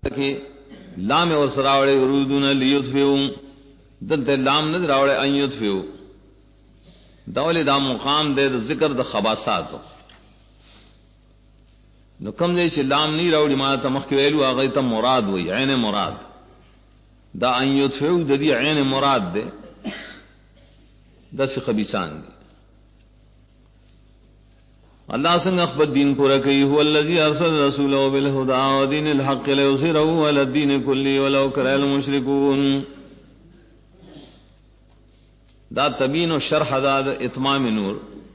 کہ لام اور سراوڑے یریدون لیطفئوا دلتے لام نہ راوڑے ان یطفئوا دول دا مقام دے ذکر د خباثات نو کم دے چې لام نی راوڑی ما ته مخ ویلو هغه ته مراد وای عین مراد دا ان یطفئوا د دې عین مراد دے دس خبیثان دی اللہ سنگ اخبر دین پورا کئی هو الذی ارسل رسوله بالهدى ودین الحق لیظهره علی الدین کله ولو کرہ المشرکون دا تبین و شرح دا اتمام نور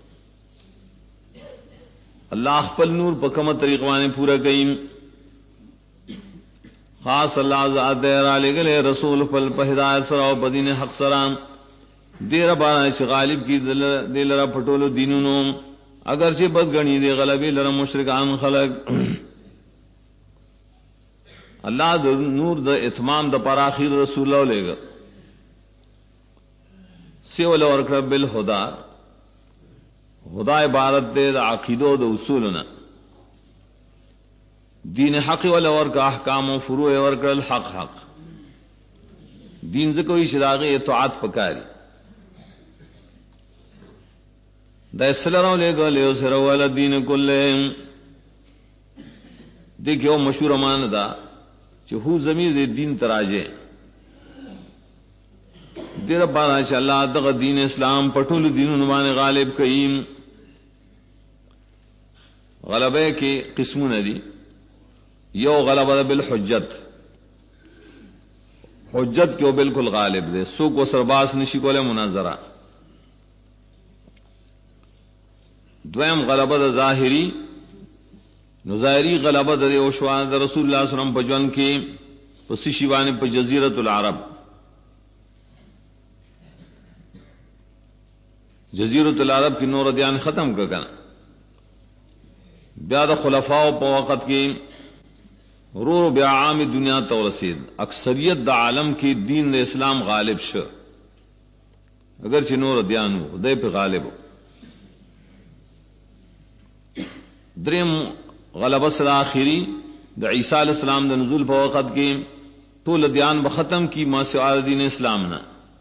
اللہ خپل نور په کومه طریقه باندې پورا کئی خاص اللہ ذات را لګل رسول په ہدایت سره او بدین حق سره دیر بارا چې غالب کی دل را پټولو دینونو اگرچہ بدگنی دے غلبی لرا مشرکان خلق اللہ دا نور دا اتمام دا پر آخر رسول اللہ لے گا سیول ورکر بالہدا ہدا عبارت دے دا عقیدو دا اصولنا دین حق والا ورکر احکام و فروع ورکر الحق حق دین زکوی شراغی اطاعت پکاری دا اسلام لے گا لیو سر والا دین کلے دیکھو مشہور امان دا چہو زمین دے دین تراجے دیر پارا چا اللہ دغ دین اسلام پٹول دین نمان غالب کئیم غلبے کے قسمون دی یو غلبہ بالحجت حجت کیوں بالکل غالب دے سوک و سرباس نشی کولے مناظرہ دویم غلبہ دا ظاہری نظاہری غلبہ دا اوشوان دا رسول اللہ صلی اللہ علیہ وسلم پجوان کے پسی شیوانے پا جزیرت العرب جزیرت العرب کی نور دیان ختم کنا بیاد خلفاء پا وقت کے رو بیا عام دنیا تو رسید اکثریت دا عالم کی دین دا اسلام غالب شو اگرچہ نور دیانو دے پہ غالب ہو درم غلبہ سر آخری دا عیسیٰ علیہ السلام دا نزول پا وقت کے طول دیان بختم کی ما سوال دین اسلامنا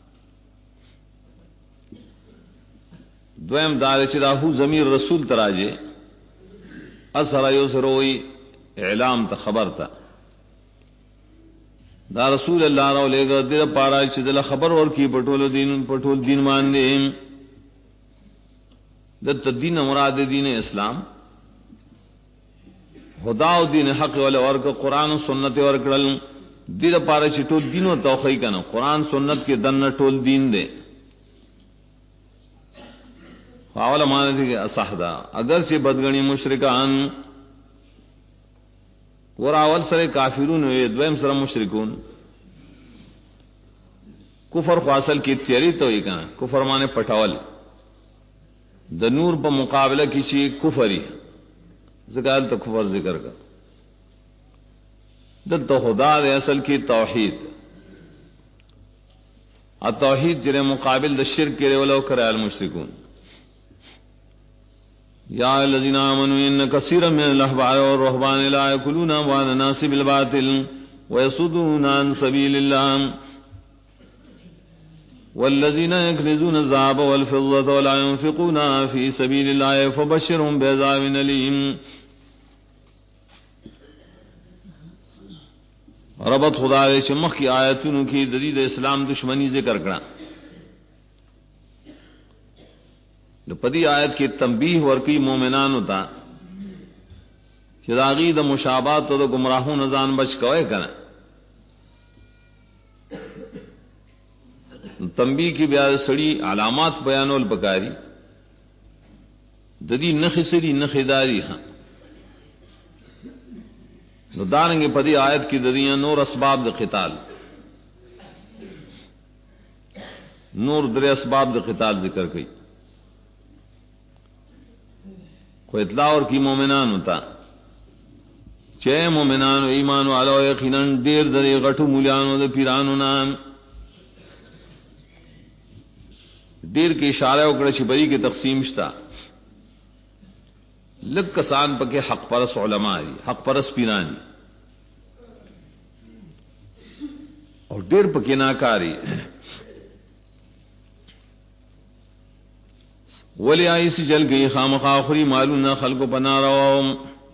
دویم دار چراہو ضمیر رسول تراجے اثر یسروئی اعلام تا خبر تا دا رسول اللہ رو لے گا دل پارا چدل خبر اور کی پٹول دین مان دے دت دین مراد دین اسلام خدا و دین حق والا ورک قرآن و سنت ورکڑل دیر پارا چٹول دین و توخی کنا قرآن سنت کے دن ٹول دین دے خواولا مانا تھی کہ اصحدہ اگرچہ بدگنی مشرکان وراول سر کافرون وی دویم سر مشرکون کفر خواصل کی تیاری تو ہی کنا کفر مانے پٹھول د نور پا مقابلہ کسی کفری ذکر تو کفر ذکر کا دل تو خدا دے اصل کی توحید التوحید جرے مقابل دا شرک کرے ولو کرے المشرکون یا الذین آمنوا ان کثیرا من الاحبار والرهبان لا یاکلون اموال الناس بالباطل ویصدون عن سبیل اللہ والذین یکنزون الذهب والفضة ولا ينفقونها في سبيل الله فبشرهم بعذاب أليم ربط خدا دے چمخ کی آیتوں کی ددید اسلام دشمنی ذکر کرنا پدی آیت کی تنبیہ ورکی مومنان ہوتا چراغی دا مشابات تو گمراہوں نزان بچ کوئے کرنا تنبیہ کی بیاد سڑی علامات بیانو البکاری ددی نخسری نخداری ہاں دارنگے پدی آیت کی ددیاں نور اسباب دا قتال نور در اسباب دا قتال ذکر کی کو اطلاع اور کی مومنان ہوتا چے مومنان و ایمان و علاو یقیناً دیر در غٹو مولیانو دا پیرانو نام دیر کی اشارہ اکڑا چھپری کی تقسیم شتا لگ کسان پکے حق پرس علماء دی حق پرس پیران دی اور ډیر پکې ناکاری ولی آئیسی جل گئی خامخا خری مالونا خلق پنا رواؤں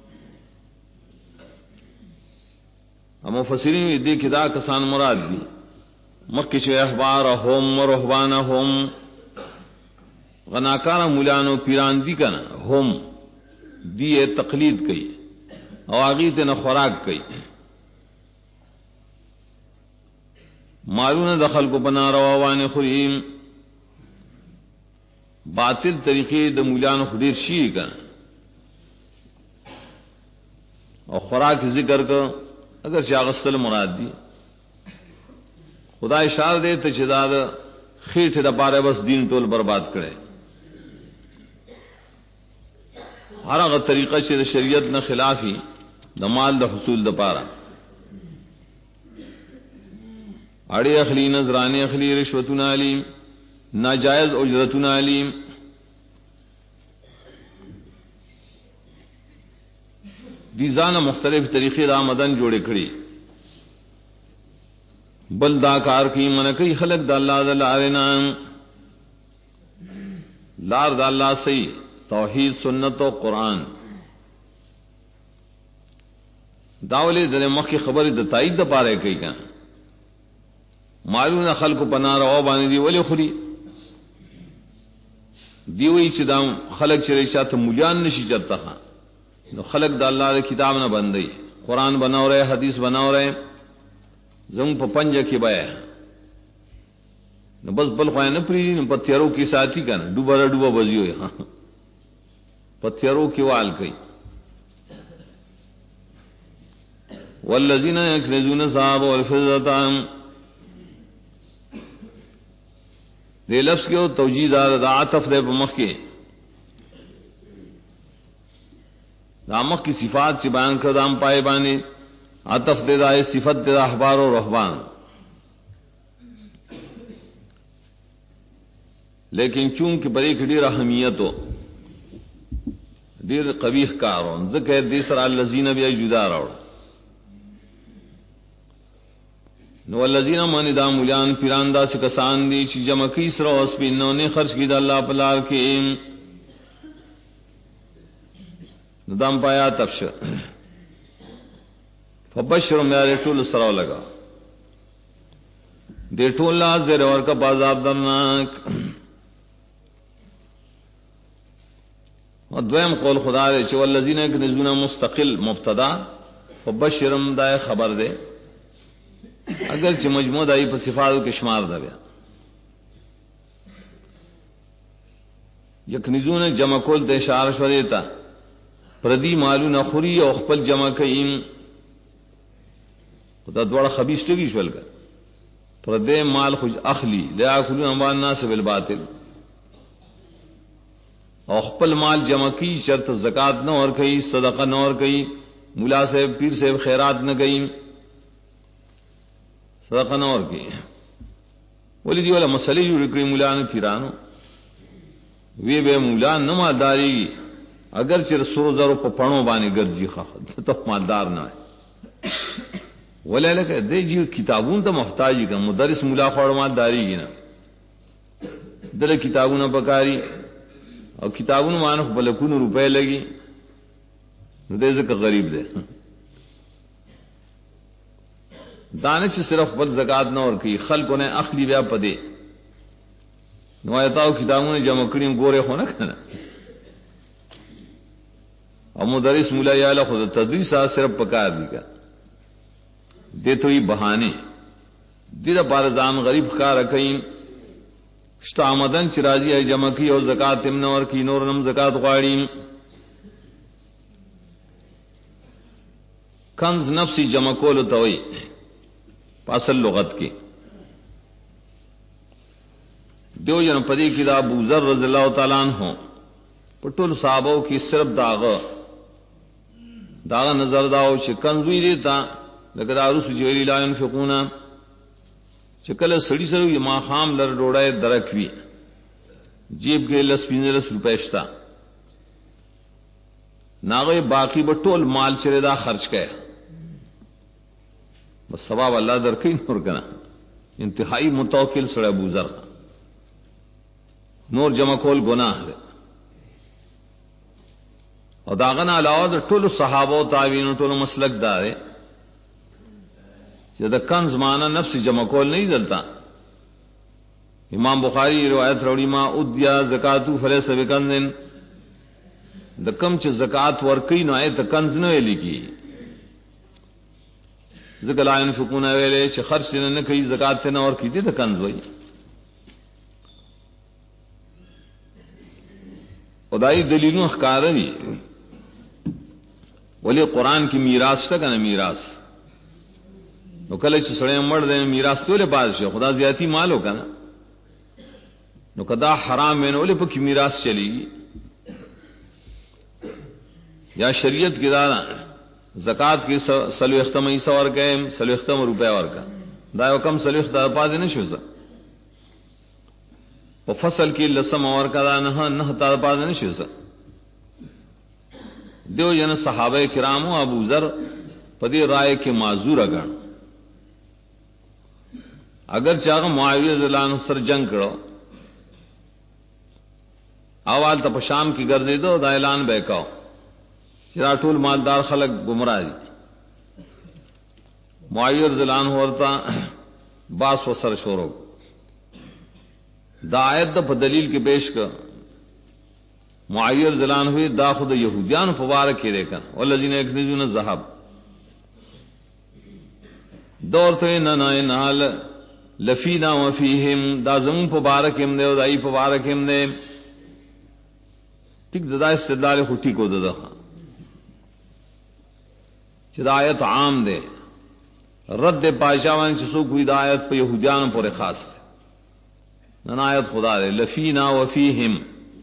ہم مفسرین دی کدا کسان مراد دی مکش احبارہم و رہبانہم غناکارا مولانو پیران دی کنا ہم دی تقلید کئی اواغیت نہ خوراک کئی مالونا دخل کو بنا رواوان خریم باطل طریقے د مولانو خدیر شی کنا اور خوراک ذکر کا اگر چاغسل مراد دی خدا اشار دے تو چداد خیٹ دا پارے بس دین ٹول برباد کرے ہر اگر طریقہ سے شریعت نہ خلاف ہی دا مال دا حصول دا پارا اڑی اخلی نذرانے اخلی رشوتن علیم ناجائز اجرتن علیم دیزان مختلف طریقے دا مدن جوڑے کھڑی بل دا کار کی منکی خلق دا اللہ دا لارنا لار دا اللہ سی توحید سنت و قرآن داولی دل مخ کی خبر دا تائید دا پارے کئی کن معلوم خلق پنا روا بانی دی ولی خلی دیوئی چی دا خلق چرے چاہتا مجان نشی چاہتا خان نو خلق دا اللہ دا کتاب نہ بندئی قرآن بناو رہے حدیث بناو رہے زم پا پنجا کی بیا نو بس بل خواہ نہ پریدی نو پتھروں کی ساتھی کا نا ڈوبا ڈوبا بزی ہوئے ہاں پتھروں کی وال کئی والذین یکنزون الذھب والفضة دے لفظ کے توجیہ دا عطف دے پا مخ کے دامک کی صفات سے بیان کر دام پائے بانے عطف دے دا صفت دے دا احبار و رہبان لیکن چونکہ بڑی کھڑی رحمیت ہو دیر قبیح کاروں ذکر دیسر اللذین بیا جدا روڑ نو اللذین مانی دا مولیان پیراندہ سے کسان دی چی جمع کی سر و اسپی انہوں نے خرچ کی دا اللہ پلار کے ندام پایا تفش فبشر میرے ٹول سراو لگا دے ٹول زیر اور کا بازاب درناک اور دویم قول خدا دے چو والذین یکنزون مستقل مبتدا فبشرم دائے خبر دے اگر چ مجموع دائی پر صفات کے شمار دا بیا یکنزون جمع کول دے شارش و دیتا پردی مالو نخوری او خپل جمع کئیم خدا دوڑا خبیث ٹگیش ولکا پردی مال خوش اخلی لیا کلون اموال الناس بالباطل او خپل مال جمع کی شرط زکات نہ اور کئی صدقہ نہ اور کئی ملا صاحب پیر صاحب خیرات نہ گئی صدقہ نہ اور کئی ولی دی والا مسئلے جو رکڑی ملا نے پیرانو وی بے ملا نہ مالداری اگر چر سو زرو پا پڑھوں بانے گرجی خواہ تو مالدار نہ ہے ولی لکہ دے جی کتابون تا محتاجی کا مدرس ملا خوڑ مالداری گی نا دل کتابون پکاری اور کتابوں مانو بلکون روپے لگی دے ذکر غریب دے دانش صرف بل زکات نہ اور کی خلق نے اخلی بیا پدے نوایتاو کتابوں نے جمع کریم گورے ہونا کھنا اور مدرس مولا یالا خود تدریس صرف پکار دی کا دے تو یہ بہانے دیدہ بارزان غریب خار رکھیں شتامدن چرازی ہے جمع کی اور زکات امن اور کی نورنم زکات غاڑیم کنز نفسی جمع کول توئی پاسل لغت کی دیو جن پدی کی دا ابو ذر رضی اللہ تعالیٰ عنہ پٹول صحابوں کی صرف داغ نظر داو چھ کنزوی دیتا لکہ دارو سجویلی لا ينفقونا چکل سڑی سرو یہ ماں خام لر ڈوڑائے درکوی جیب کے لس پینزلس روپیشتا ناغوی باقی بٹول مال چرے دا خرچ کیا بس ثواب اللہ درکی نور کنا انتہائی متوکل سڑے ابو ذر نور جمع کول گناہ دے اور داغنا علاوہ دا ټول صحابہ و تابعین ټول مسلک دا دے کہ دا کنز معنی نفس جمع کول نہیں دلتا. امام بخاری روایت روڑی ما ادیا زکاتو فلیس بکنزن دا کم چھ زکات ورکی نو آئے تا کنز نوے لکی ذکر لا ينفقون ویلے چھ خرچ نے کئی زکات تے نہ اور کی تھی تا کنز وئی خدائی دلیلوں اخکار دی ولی قرآن کی میراث تک نا میراث نو کله چې سړی مړ دی میراث ټول پاس شي خدا زیاتی مال وکنه نو کدا حرام وینه ولې په کې میراث چلیږي یا شریعت کې دا زکات کې سلو اختمي سور کې سلو اختم روپے ورکا دا یو کم سلو اختم پاز نه شو په فصل کې لسم ورکا دا نه تا پاز نه شو دیو جن صحابہ کرام او ابو ذر پدی رائے کے معذور اگن اگر چاغ معاویہ رضی اللہ عنہ سر جنگ کرو اول ته شام کی گرځې دو دا اعلان وکاو چې ټول مالدار خلق گمراه دي معاویہ رضی اللہ عنہ ورته باس وسر شروع دا آیت په دلیل کې پیش کړ معاویہ رضی اللہ عنہ دا خود یہودیان مبارک کې دیکھا والذین یکنزون الذهب دور ته نه نال لفینا وفیہم دا زمون مبارک هم دے او دای مبارک هم دے ٹھیک دا استدلال خٹی کو ددا ہدایت عام دے رد پاشاوان چې سو کوئی ہدایت په یہودیان پر خاص نہ آیت خدا دے لفینا وفیہم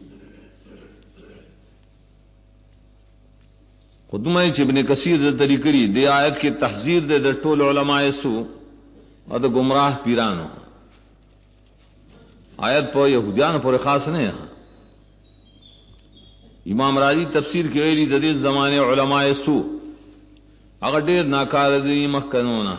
خدمہ ابن کثیر دے طریقری دے آیت کی تحذیر دے در ټول علماء سو اور دا گمراہ پیرانو آیت پر یہودیان پر خاص نہیں ہے امام راضی تفسیر کی ویلی ددی زمانے علماء سو اگر دیر ناکار دی مخکنونا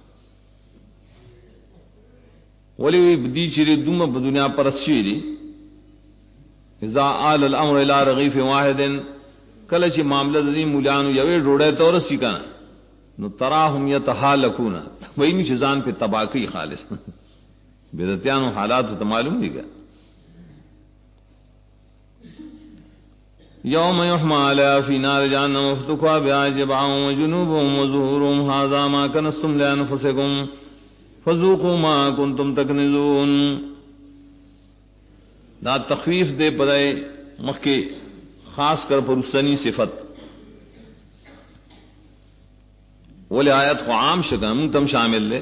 ولی دی چری دوم دنیا پر اچھی دی اذا آل الامر الى رغیف واحد کلچ معاملہ دی مولیانو یوی ڈوڑے تو رسی کنا نو تراہم یتحالکون وہی نہیں شزان پہ تباکی خالص بدتیانو حالات تو معلوم نہیں گا یوم یحما علیہ فی نار جہنم فتقوا بها جباہم وجنوبهم وظہورهم هذا ما کنستم لانفسکم فذوقوا ما کنتم تکنزون دا تخفیف دے پدائے مکہ خاص کر پرستنی صفت ولی آیت کو عام شکم تم شامل لے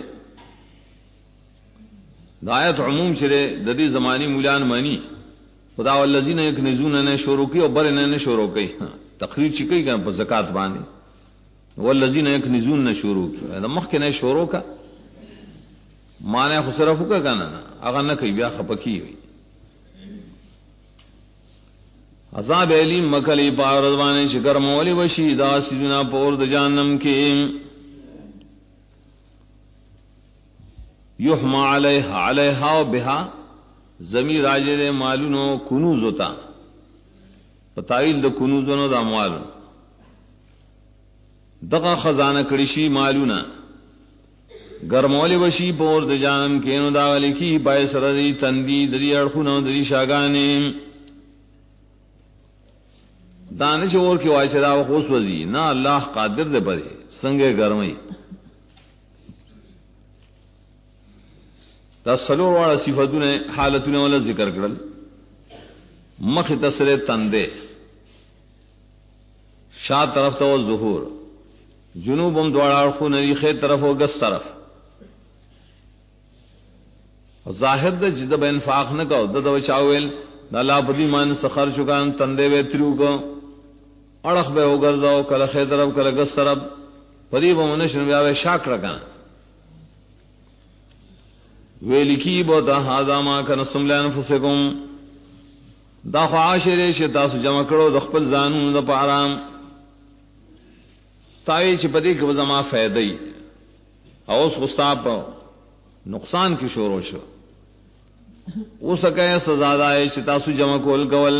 دا آیت عموم شرے ددی زمانی مولیان مانی خدا والذین یکنزون نے شروع کی اور بر نے شروع کی تقریر چکی کہ پر زکات باندھی والذین یکنزون نے شروع کی مخ کے نے شروع کا مانے خسرف کا کنا اگر نہ کئی بیا خپکی ہوئی عذاب علیم مکلی پار رضوان شکر مولی وشی دا سجنا پور د جہنم کی یحما علیہا و بہا زمین راجے دے مالونو کنوز ہوتا پتائل دا کنوزونو دا مالو دقا خزانہ کڑشی مالونا گرمولی وشی پور د جہنم کی نو دا غلی کی باعث رضی تندی دری اڑخونو دری شاگانے دانش اور کی وائس دا خوش وزی نہ اللہ قادر دے پدے سنگے گرمئی دا سلور والا صفتوں نے حالتوں نے والا ذکر کرل مخ تسر تندے شاہ طرف تو ظہور جنوبم دوڑا خو نری خیر طرف و گس طرف ظاہر دے جدب انفاق نہ کو دد وچاویل اللہ بدی مان سخر چکان تندے وے تریو کو اڑخ بے ہو گرزاو کل خیر طرف کل گس طرف پدی بمنشن بیاوے شاک رکان ویلکی بوتا هذا ما کنستم لانفسکم دا خعاشر شتا سو جمع کرو د خپل ځانونو د پارام تای چې پدې کې زما فائدې او اوس غصاب نقصان کی شروع شو او سکے سزا دائے چې تاسو جمع کول کول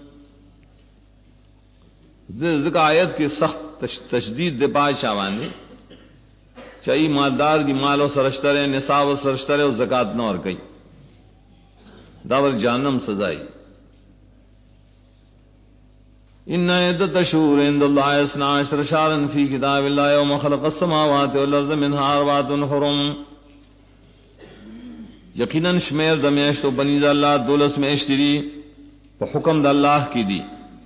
ذکر آیت کی سخت تشدید دے پا شاوانے چاہیے مالدار دی مال و سرشترے نصاب و سرشترے و زکات نہ اور گئی داور جہنم سزائی ان عدت شہور عند اللہ اثنا عشر شہرا فی کتاب اللہ یوم خلق السماوات والارض منها اربعۃ حرم یقیناً شمیر دمیشت و بنی دا اللہ دولس میشت دی پا حکم دا اللہ کی دی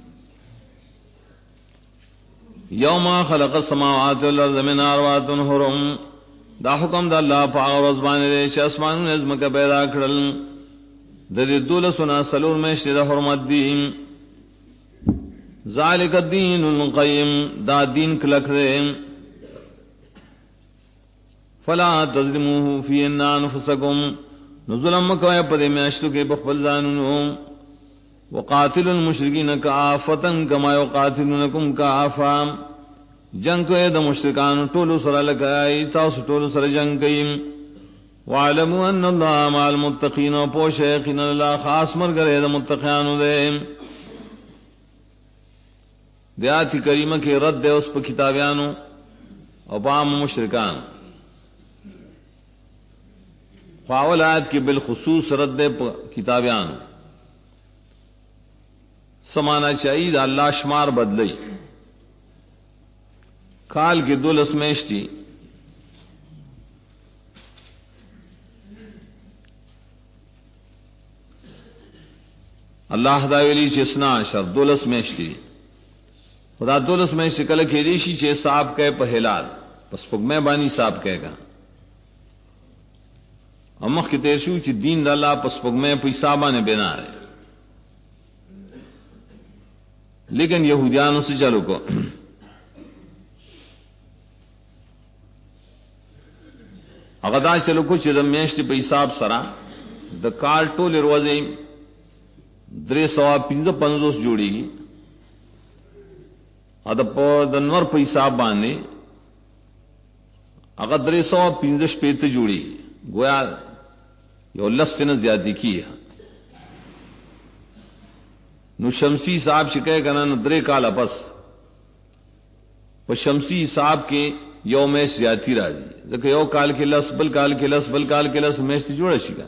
یوم خلق السماوات والارض منها اربعۃ حرم دا حکم دا اللہ پا غرض بانے دے چھ اسمان نظم کا پیدا کرل دا دی دولسنا سلور میشت دا حرمت دی ذالک الدین القیم دا دین کلک دے فلا تظلموه فی انفسکم نظلم مکوئے پدے میاشتو کے بخبل زانونو وقاتل المشرکین کافتا کما یقاتلونکم کافا جنگ کوئے دا مشرکان ٹولو سر لگائی تاس ٹولو سر جنگ کئیم وعلموا ان اللہ مع المتقین و پوش یقین اللہ خاص مرگرے دا متقیانو دے دیاتی کریمہ کی رد دے اس پا کتابیانو اور پام مشرکان خواول آیت کی بالخصوص رد دے پا کتابیانو سمانا چاہید اللہ شمار بدلی کال کی دولس میشتی اللہ داویلی چسنا عشر دولس میشتی خدا دولس میں شکل کے ریشی چھ صاحب کہے پہلال پس پگ میں بانی صاحب کہے گا امخ کی تیرشو چھ دین دا اللہ پس پگ میں پیسابہ نے بنا رہے لیکن یہودیانوں سے چلو کو اغدا چلو کو چھ دم میشت پیساب سرا دا کال ٹول روزے 355 جوڑی گی ادب دنور پیساب بانے اگر 355 پیت جوڑی گویا یو لس نے زیادتی کی ہے نو شمسی صاحب شکے کنا نو درے کال اپس وہ شمسی صاحب کے یو میش زیادتی راجی دیکھو یو کال کے لس بل کال کے لس بل کال کے لس میش تی جوڑا شکا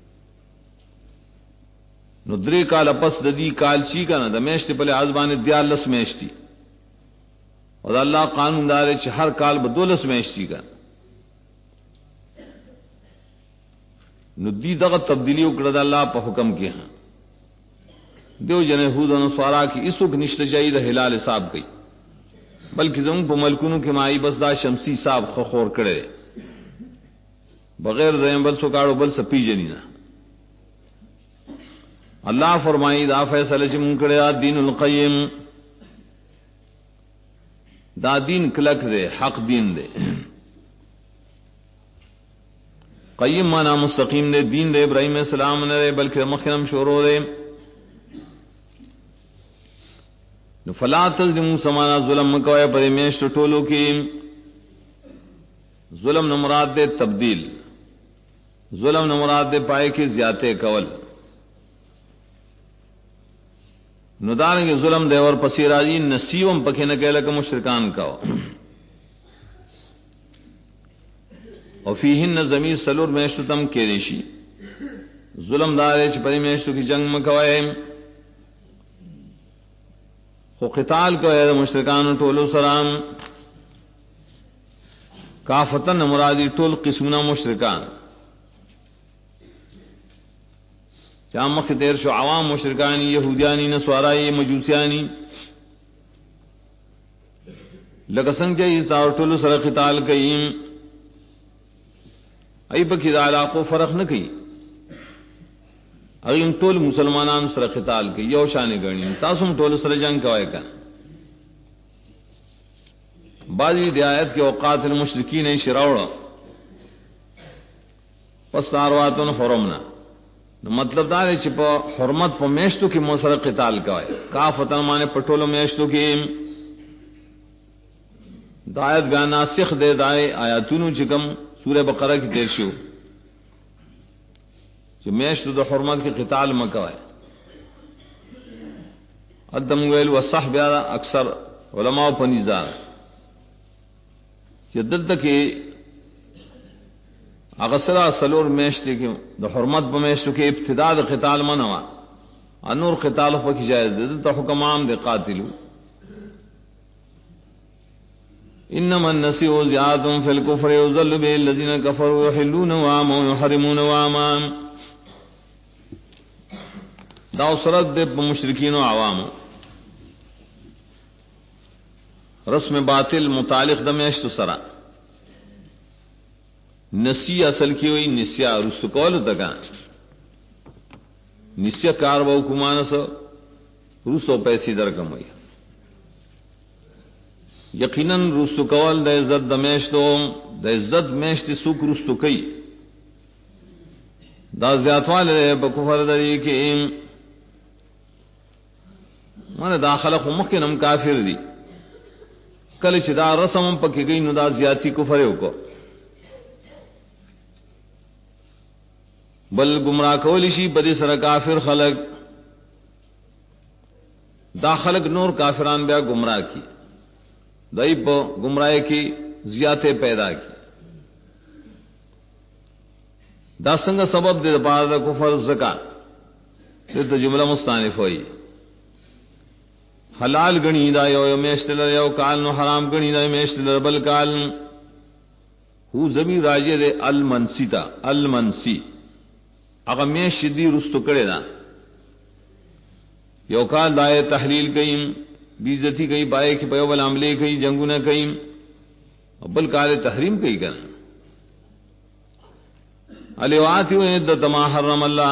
نو درے کال اپس ددی کال چی کنا دا میش تی پلے آزبانے دیار لس میش تی اور اللہ قانون دارے چھ ہر کال بدولس میشتی کا نو دی دغت تبدیلی اکڑا دا اللہ پا حکم کی ہاں دیو جن یہود و نصارا کی اس وقت نشت جائی دا حلال صاحب گئی بلکہ زمون پا ملکونو کی مائی بس دا شمسی صاحب خخور کڑے بغیر زیم بل سکاڑو بل سپی جنینا اللہ فرمائی دا فیصلہ چھ منکڑے دین القیم دا دین کلک دے حق دین دے قیم مانا مستقیم دے دین دے ابراہیم علیہ السلام نے دے بلکہ مخنم شروع دے فلا تظلموا سمانا ظلم مکوئے پر میشت ٹولو کی ظلم نمراد دے تبدیل ظلم نمراد دے پائے کے زیادے کول نداریں گے ظلم دے اور پسیراجی نصیبم پکے نہ کہہ لکا مشرکان کا اور فیہن ضمیر سلور میشتو تم کے ریشی ظلم دارے چپری میشتو کی جنگ مکوائے خو قتال کو ہے مشرکان ٹولو سلام کافتن مرادی ٹول قسمنا مشرکان چامخ دیر شو عوام مشرکانی یہودیانی نسوارائی مجوسیانی لکسنگ جائیز تاور ٹولو سر قتال کئیم ای پکی دا علاقو فرق نہ کئی اگر ٹول مسلمانان سر قتال کئی یو شانے گرنی تاسم ٹول سر جنگ کوئے کن بعضی دیایت کے اوقات المشرکین شراوڑا پس تارواتن حرمنا مطلب دار چپ حرمت پا میشتو کی موسر قتال کا ہے کافتن مانے پٹولو میشتو کی دایت گانا سکھ دے دائے آیاتونو چکم سورہ بقرہ کی تیر شو کہ میشت د حرمت کے قتال مکوائے ادم ویل وصح بیا اکثر علماء پنیزار کہ دل تک اغسرا سلور میشت کے د حرمت بمیشت کے ابتداء د قتال منوا انور قتال پکی جائز دل تک حکم عام دے قاتلو انما النسیء زیادۃ فی الکفر یضل به الذین کفروا یحلون عاما ویحرمون عاما دا صورت دے مشرکین و عوام رسم باطل متعلق دمیشت سرا نسی اصل کی ہوئی نسیا رست کول تکا نسیا کار و کمانس روسو پیسی در کم ہوئی یقیناً رست کول د عزت دمیشتو د عزت میشت سوک رست کئی دا زیاتوال دے بکفر دری کہ من داخل مخکنم کافر دی کل چې دا رسم پکې گئی نو دا زیاتی کفر کو بل گمراہ کولی شي بدی سره کافر خلق دا خلق نور کافران بیا گمراہ کی دای په گمراہی کی زیاته پیدا کی دا څنګه سبب دی د پاره د کفر زکا د جمله مستانف ہوئی حلال گنی دا یو میشتل یو کال نو حرام گنی دا میشتل بل کال ہو زمین راجے دے المنسی تا المنسی اگر میش دی رستو کرے دا یو کال دائے تحلیل کئیم بیزتی کئی بائے کی پیو بل عملے کئی جنگو نہ کئیم بل کال تحریم کئی کرنا علیواتی و عدت ما حرم اللہ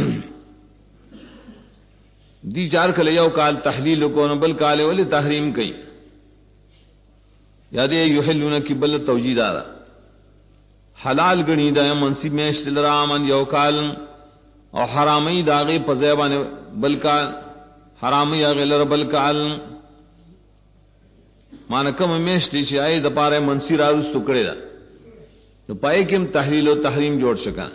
دی چار کل یو کال تحلیل کو بل کال ولی تحریم کئی یاد یحلون کی بل توجیدارا حلال گنی دا منصب میں اشتلرامن یو کال اور حرامی داغی پزیبان بل کال حرامی اغلر بل کال مانا کم میشتی چی آئی دا پارے منصی راروس تکڑے دا تو پائے کم تحلیل و تحریم جوڑ شکا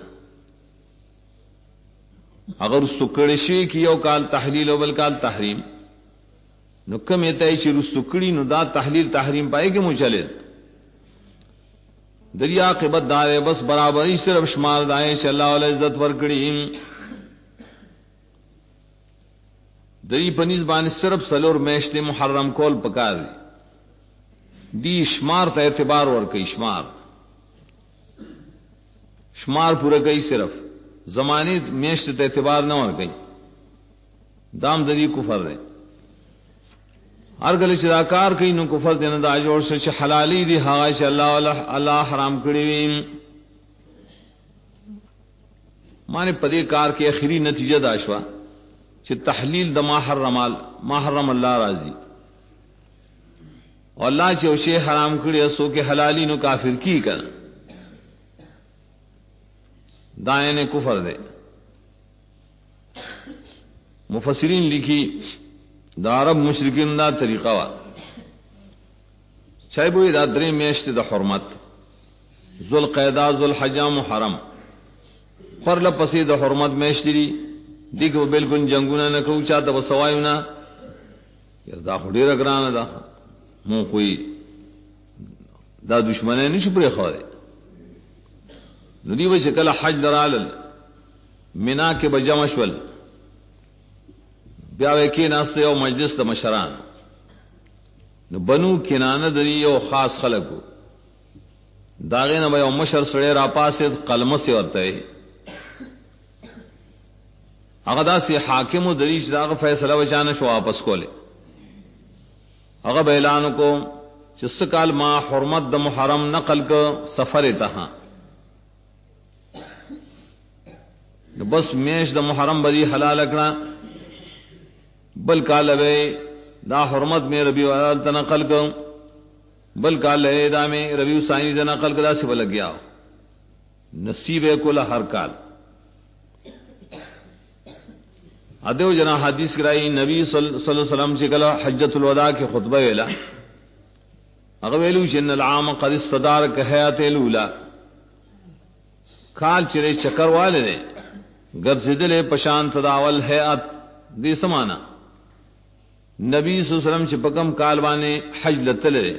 اگر سکڑی شی کی یو کال تحلیل و بل کال تحریم نو کم ایتای چی رسکڑی نو دا تحلیل تحریم پائے کہ مچلے دریا قبت دارے بس برابری صرف شمار دائیں چی اللہ علیہ عزت ورکڑی دری پنیز بانی صرف سلور میشت محرم کول پکار دی شمار تا اعتبار ورکی شمار پورا گئی صرف زمانی میشت تے اعتبار نہ ور گئی دام دری کفر دے ہر گلی چراکار کئی نو کفر دینا دا جوڑ سے چھ حلالی دی ہائی چھ اللہ حرام کری ویم مانے پدے کار کے اخری نتیجہ داشوا چھ تحلیل دا ما حرم اللہ راضی اور اللہ چھ اوشے حرام کری اسو کے حلالی نو کافر کی کر دائیں نے کفر دے مفسرین لکھی دا عرب مشرکین دا طریقہ وا چاہے بوئی دا درے میشت دا حرمت ذوالقعدہ ذوالحجہ محرم پر لپسی دا حرمت میشت دی دیکھ وہ بالکل جنگونا نہ کہو چاہتا وہ سوائیونا یار دا خودی رکرانا دا مو کوئی دا دشمنے نہیں شپرے خوادے ندی و شکل حج درالل منا کے بجمشول بیاوے کی ناستے او مجلس دا مشران نو بنو کنانہ دری او خاص خلقو داغے نہ بھائی مشر سڑے را پاسے قلم سے ورتے اغدا سے حاکم و دریش داغ فیصلہ بچانا شو واپس کولے اغب اعلان کو جس کال ما حرمت دا محرم نقل کو سفر تہاں بس میش دا محرم بدی حلال اکڑا بل کال بے دا حرمت میں ربیع الاول تنقل کو بل کال ہے دا میں ربیع ثانی تنقل کو دا سے بلگ گیا نصیب کل ہر کال ادو جنا حدیث کرائی نبی صلی اللہ علیہ وسلم سے کلا حجۃ الوداع کے خطبہ ویلا اغویلو جن العام قد استدار کحیات الاولا کال چرے چکر والے نے گرزدل پشان تداول حیات دی سمانا نبی صلی اللہ علیہ وسلم چپکم کال بانے حج لتلے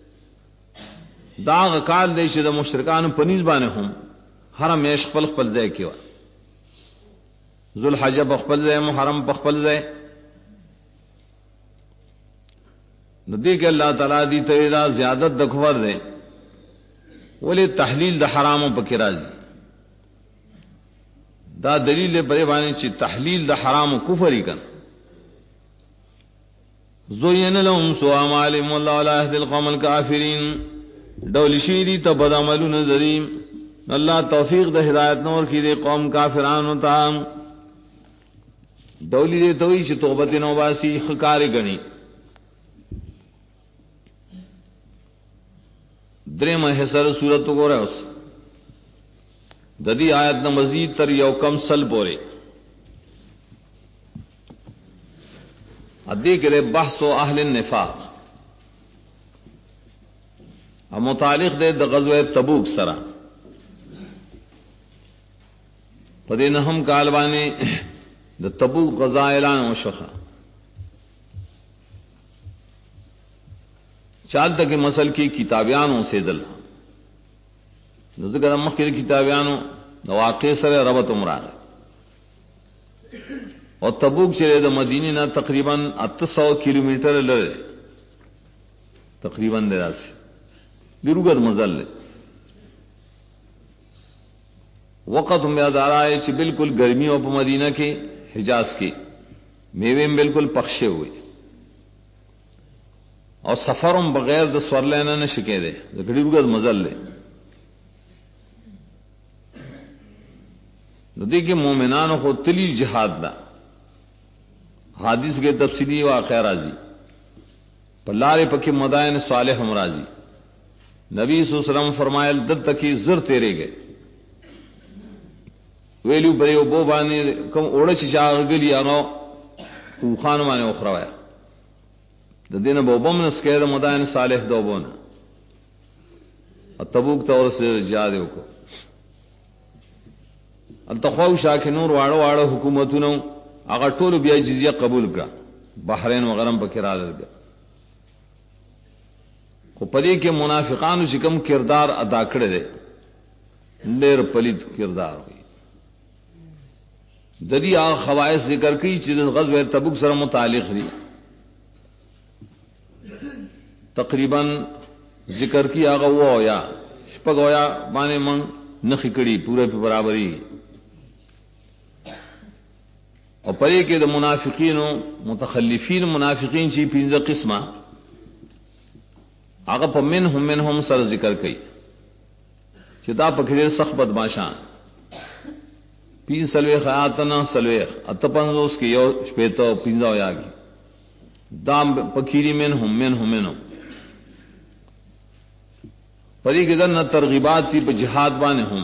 داغ کال دے چې د مشرکان پنیز بانے ہم حرم یش خپل خپل ځای کې و ذوالحجہ په خپل ځای محرم په خپل ځای نو دې کې الله تعالی دی ته دا زیادت د کفر ده ولی تحلیل د حرامو پکې راځي دا دلیل په باندې چې تحلیل د حرامو کفر یې کړ زوین لهم سوء اعمالهم والله لا يهدي القوم الكافرين ډول شیری ته بد عملونه ذریم اللہ توفیق د ہدایت نور کی دے قوم کافرانو ته ډولی دې توي چې توبه نو باسي خکارې غني دریم حصر صورت وګوره اوس د دې آیت نه مزید تر یو کم سل پورې ادي کې بحث او اهل النفاق او متعلق دے د غزوه تبوک سره پدې نه هم کال باندې د تبوک غزا اعلان وشخه چال تک مسل کی کتابیانوں سے دل ذکر مخ کی کتابیانوں د واقع سره ربط عمران اور تبوک چې د مدینې نه تقریبا 800 کیلومتر لره تقریبا دراس ګروګد مزل وقت میں ادارہ ہے کہ بالکل گرمی اور مدینہ کے حجاز کے میوے میں بالکل پخشے ہوئے اور سفروں بغیر د سور لینا نہ شکے دے ګروګد مزل لے ندی کے مومنان کو تلی جہاد دا حادث کے تفصیلی واقعہ راضی پلارے پکی مدائن صالح ہم راضی نبی صلی اللہ علیہ وسلم فرمائے دد تکی زر تیرے گئے ویلو بری او بو باندې کوم اوړه چې چاغلی هغه خو خان باندې اخرویا د دینه بوبم نسکه د مدائن صالح دوبونه تبوک تور سے جهاد وکړو التخو شاک نور واړو واړو حکومتونو هغه ټول بیا جزیه قبول کړه بحرین وغیرہ پکې راغله خو پدې کې منافقانو چې کوم کردار ادا کړی دی ډېر پلید کردار وي د دې هغه خواص ذکر کړي چې د غزوه تبوک سره متعلق دي تقریبا ذکر کی هغه ویا شپږویا باندې مونږ نخې کړي پوره په برابرۍ او پدې کې د منافقینو متخلفین منافقین چې 15 قسمه هغه په منهم سره ذکر کړي چې دا په کې سخت بدمعشان 30 خیاتنا سلویخ اتپنزوس کی یو شپیتو 15 یا کی دام پکیری منهم پری کے دن ترغیبات تی پہ جہاد بانے ہم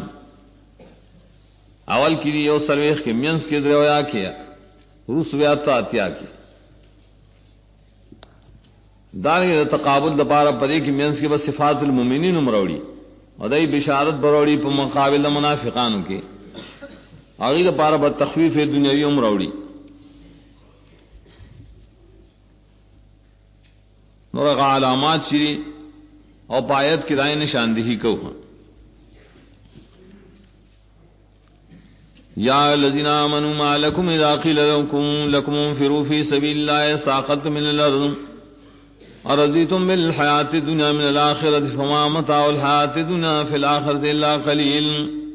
اول کی یو سلویخ کے مینس کے دریا کیا روس ویاتا اتیا کی دانے تقابل دپارا پری کی مینس کے بس صفات المؤمنین مروڑی ادائی بشارت بروڑی پہ مقابل منافقانوں کے آگے پارا بد تخفیف دنیاوی امراوڑی نور علامات شری اور پایت کی رائے نشاندہی کو یا الذین آمنوا ما لکم اذا قیل لکم انفروا فی سبیل اللہ ساقطتم من الارض ارضیتم بالحیاة الدنیا من الآخرة فما متاع الحیاة الدنیا فی الآخرة الا قلیل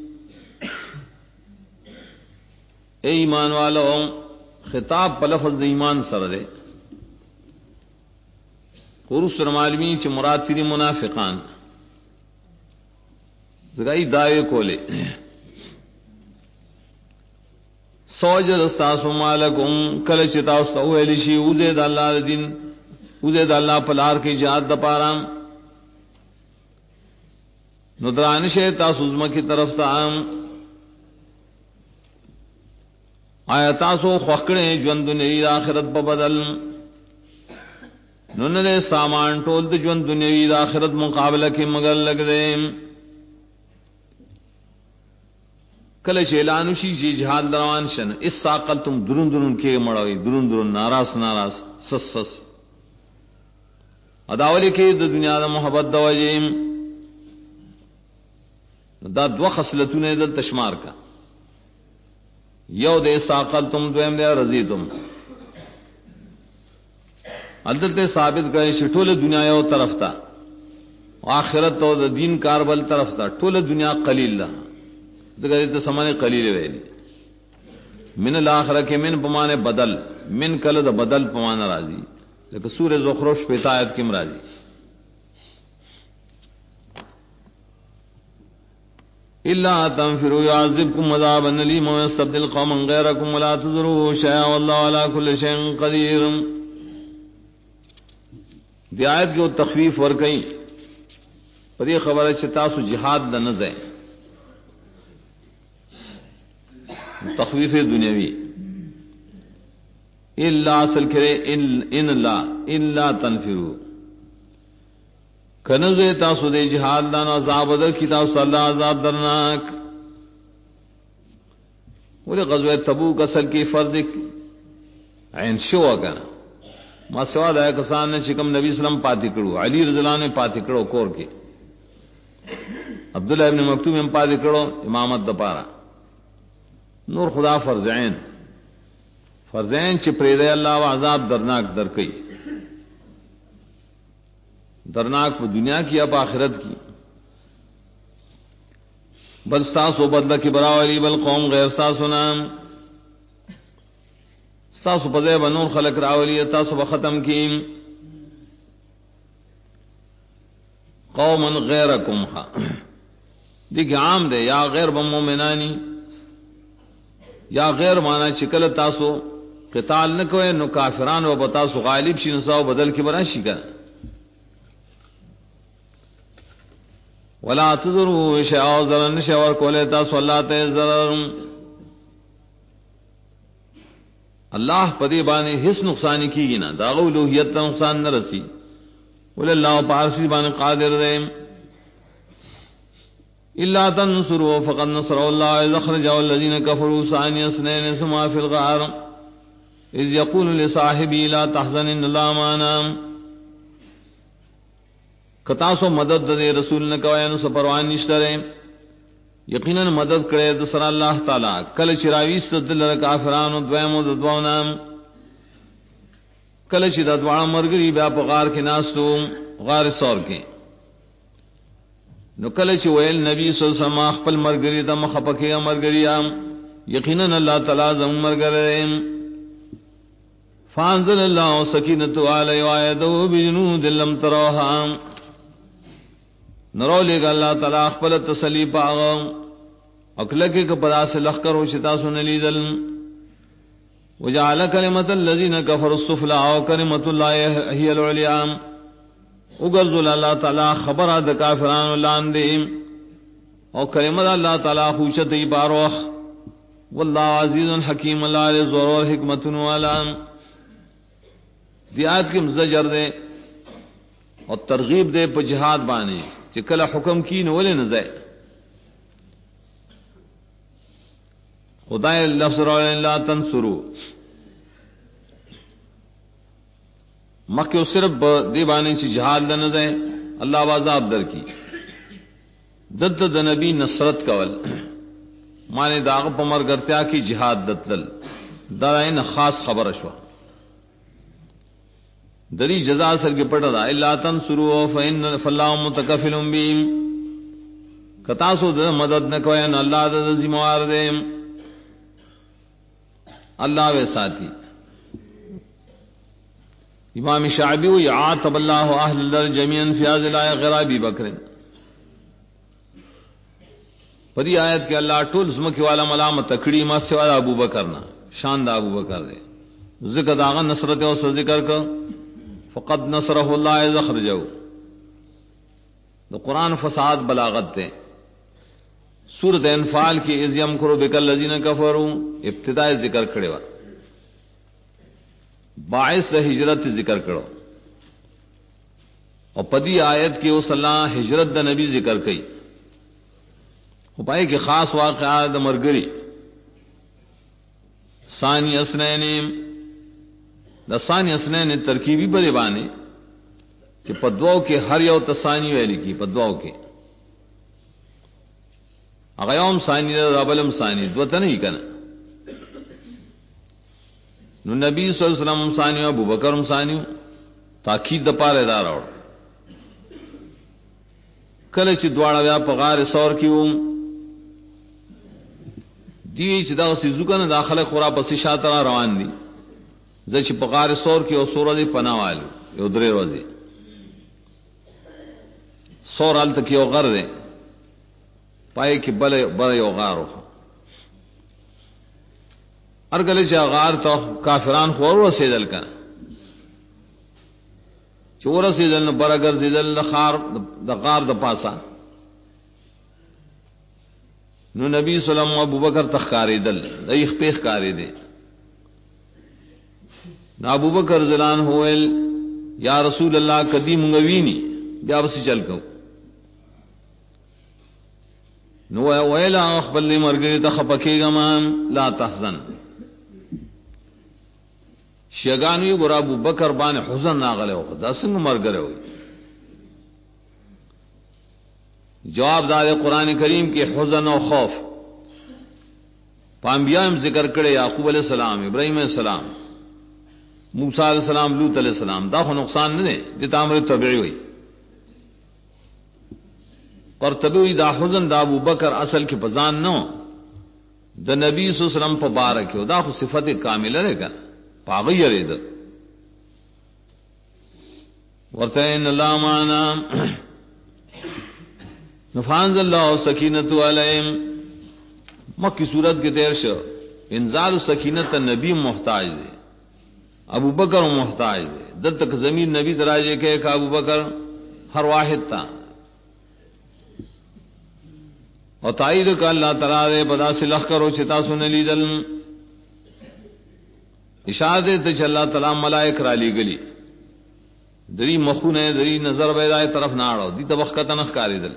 اے ایمان والو خطاب په لفظ د ایمان سره ده خروس معلومی چې مراد تیری منافقان زګای دایې کوله سوجد استاسو مالکم کله چې تاسو ته ویل شي اوزه د الله دین اوزه د الله په لار کې jihad د پاره نو درانه شه تاسو زما کی طرف ته آیا تاسو خوکړې ژوند دنیوي آخرت په بدل نو نه سامان ټول د ژوند دنیوي آخرت مقابله کې مگر لګ دې کل اعلان شي چې جهاد روان شن اس ساقلتم درون درون کې مړوي درون درون ناراض ناراض سس سس اداولی کې د دنیا د محبت د وجیم دا دو خصلتونه د تشمار کا یو د ساقلتم دویم د رضیتم الدلته ثابت کړي چې ټول دنیا یو طرف ته آخرت او د دین کار بل طرف ته ټول دنیا قلیل ده دغه ته سمانه قلیل ویل من الاخره کې من پمانه بدل من کله د بدل پمانه راځي لکه سورہ زخرف په آیت کې مرাজি الا تنفروا يعذبكم عذابا اليما ويستبدل قوما غيركم ولا تضروه شيئا والله على كل شيء قدير. دی آیت کو تخفیف ور کئی پر یہ خبر ہے چې تاسو جہاد د نه ځای تخفیف دنیاوی الا اصل کرے ان لا الا تنفروا کنزے تاسو دے جہاد دان عذاب در کی تاسو اللہ عذاب درناک. بولے غزوہ تبوک اصل کی فرض عین شو کنا ما سوا دا کسان نے شکم نبی صلی اللہ علیہ وسلم پاتی کرو علی رضی اللہ عنہ پاتی کرو کور کے عبداللہ ابن مکتوم ہم پاتی کرو امامت دپارا نور خدا فرضین فرضین چپری دے اللہ و عذاب درناک در کئی درناک وہ دنیا کی اب آخرت کی بل ستاسو بدلہ کی براولی بل قوم غیر ستاسو نام ستاسو پدے بنور خلق راولی تاسو بختم کیم قوما غیرکم خا دیکھ عام دے یا غیر بمومنانی یا غیر مانا چکل تاسو قتال نکوے نو کافران و بتاسو غالب شی نساو بدل کی براشی کر ولا تضروا شیئا ضرر شور کولے تاسو اللہ تے ضرر اللہ پدی بانے حس نقصانی کی گی نا داغو لوہیت تا نقصان نہ رسی ولی اللہ پارسی بانے قادر دے الا تنصروا فقد نصر الله اذ اخرجه الذين كفروا ثاني اثنين ثم في الغار اذ يقول لصاحبه لا تحزن ان الله معنا. کتاسو مدد دے رسول نے کہا نو سپروان نشترے یقینا مدد کرے دوسرا اللہ تعالی کل چراویس دل کافرانو دویمو ددوانام کل چ ددوان مرگری بیا پغار کے ناستو غار سور کے نو کل چ ویل نبی صلی اللہ علیہ وسلم خپل مرگری د مخپکے مرگریا یقینا اللہ تعالی زم مرگرے فانزل اللہ سکینۃ علی وایدو بجنود لم تروها نرو لے گا اللہ تعالی خپل تسلی پاغ اکل کے کپدا سے لخر و شتا سن لیدل وجعل کلمۃ الذین کفروا السفلی وکلمۃ اللہ هی العلیا اگرذل اللہ تعالی خبر د کافران لاندے او کلمۃ اللہ تعالی خوشت باروخ واللہ عزیز حکیم اللہ ضرور حکمت والا. دیات کی زجر دے اور ترغیب دے پہ جہاد بانے چکل حکم کی نولے نہ جائے خدا لفظ لا تنصروا مکہ صرف دی بانے چ جہاد نہ جائے اللہ عذاب در کی دد د نبی نصرت کول مانے داغ پمر گرتیا کی جہاد دتل دائن خاص خبر شو دری جزا سر کے پڑھ رہا الا تنصروا فان فالله متکفل بهم کتاسو د مدد نہ کوئی نہ اللہ د ذمہ وار دے اللہ و ساتھی. امام شعبی و عاتب اللہ اہل الارض جميعا فی هذه الايه غیر ابی بکر پری آیت کہ اللہ ټول زمکی والا ملامت کڑی ما سوا ابو بکر نہ شان دا ابو بکر دے ذکر داغ نصرت او ذکر کو فقد نصرہ اللہ اذ اخرجہ تو قرآن فساد بلاغت دے سورۃ انفال کی اذ یمکر بک الذین کفروا ابتداء ذکر کھڑے وا باعث ہجرت ذکر کرو اور پدی آیت کی اس اللہ ہجرت دا نبی ذکر کئی ہو پائے کہ خاص واقعات مرگری ثانی اسنین دا ثانی اسنین ترکیبی بلے بانے کہ پدواؤ کے ہر یو تثانی ویلی کی پدواؤ کے اغیوم ثانی دا بلم ثانی دوتا نہیں کنا نو نبی صلی اللہ علیہ وسلم ثانی ابو بکر ثانی تاکید دا پارے دار اور کله چې دواړه بیا په غار سور کیو دی چې دا سيزو کنه داخله خورا پسې شاته روان دي ځکه چې په غار سور کې او سور دي پناوالو یو درې ورځې سور حالت کې یو غر دی پای کې بل یو غارو ارګل چې غار ته کافران خور ورسېدل کنه چور سیدل نو برگر سیدل د غار د پاسا نو نبی صلی اللہ علیہ وسلم ابو بکر تخکاری دل دیخ پیخ کاری دے نو ابو بکر زلان ہوئل یا رسول اللہ قدیم غوینی بیا بسی چل کو نو ویلا اخبر مرگری تخپکی گمان لا تحزن شیگانوی گورا ابو بکر بان حزن ناغلے ہو دا سنگ مر گرے ہوئی جواب دار قرآن کریم کے حزن و خوف پانبیاء ذکر کرے یعقوب علیہ السلام ابراہیم علیہ السلام موسیٰ علیہ السلام لوط علیہ السلام دا خو نقصان نہیں دیتا امر طبعی ہوئی قرطبی ہوئی دا حزن دا ابو بکر اصل کی پزان نو دا نبی صلی اللہ علیہ وسلم پا بارک ہو دا خو صفت کامل رہے گا پاغی رید ورتین اللہ معنا نفانز اللہ سکینت علیہم مکی صورت کے تیر شو انزال سکینت نبی محتاج دے ابو بکر محتاج دے دد تک زمین نبی تراجے کہ ابو بکر ہر واحد تھا اور تائید کا اللہ تعالی دے بدا سے لخ کرو چتا سن لی دل اشارے تے چ اللہ تعالی ملائک را لی گلی دری مخونے دری نظر بیدائے طرف ناڑو دی تبخت نخ کاری دل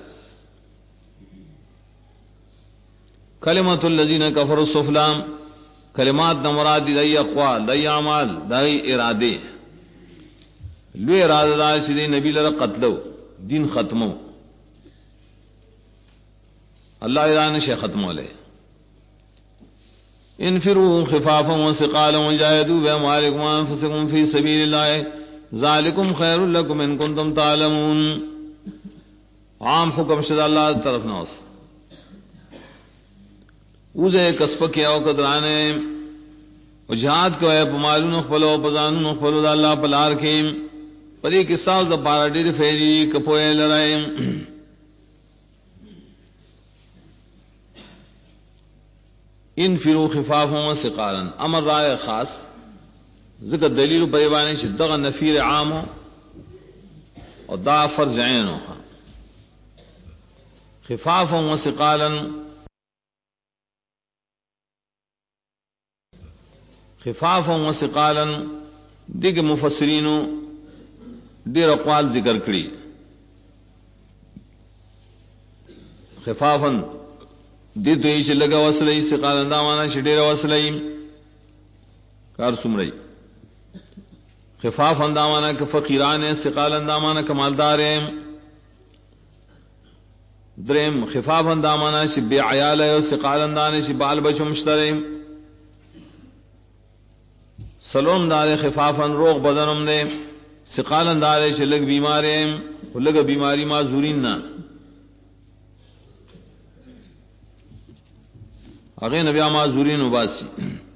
کلمۃ الذین کفروا السفلی کلمات نمراد دی اقوال دی اعمال دی ارادے لو ارادہ دا چې نبی لره قتلو دین ختمو اللہ ارادہ شیخ ختمو لے انفروا خفافا وثقالا وجاهدوا باموالكم وانفسكم في سبيل الله ذلكم خير لكم ان كنتم تعلمون عام حکم شد اللہ طرف نوس اوزے کسب کیا او قدرانے و جہاد کو ہے بمالون خپلو بزانون خپلو دا اللہ پلار کے پری کے ساز دا پارا ڈیر فیری کپوئے لرائے انفروا خفافا وثقالا امر رائے خاص ذکر دلیل پریوانے سے دغ نفیر عام ہو اور دا فرض عین ہو خفافا وثقالا خفافا وثقالا دیکھ مفسرینوں دیر اقوال ذکر کری خفافا دی تو ایش لگا وصلئی ثقال اندامانا شدیر وصلئی کار سمرئی خفاف اندامانا کہ فقیران ہے ثقال اندامانا کمالدار ہیں درم خفاف اندامانا شی بے عیال ہے ثقال اندانے شی بال بچو مشترے سلوم دارے خفافا روغ بدنم دے ثقال اندارے شی لگ بیمارے لگ بیماری معذورین نہ اگے نبی معذورین وباسی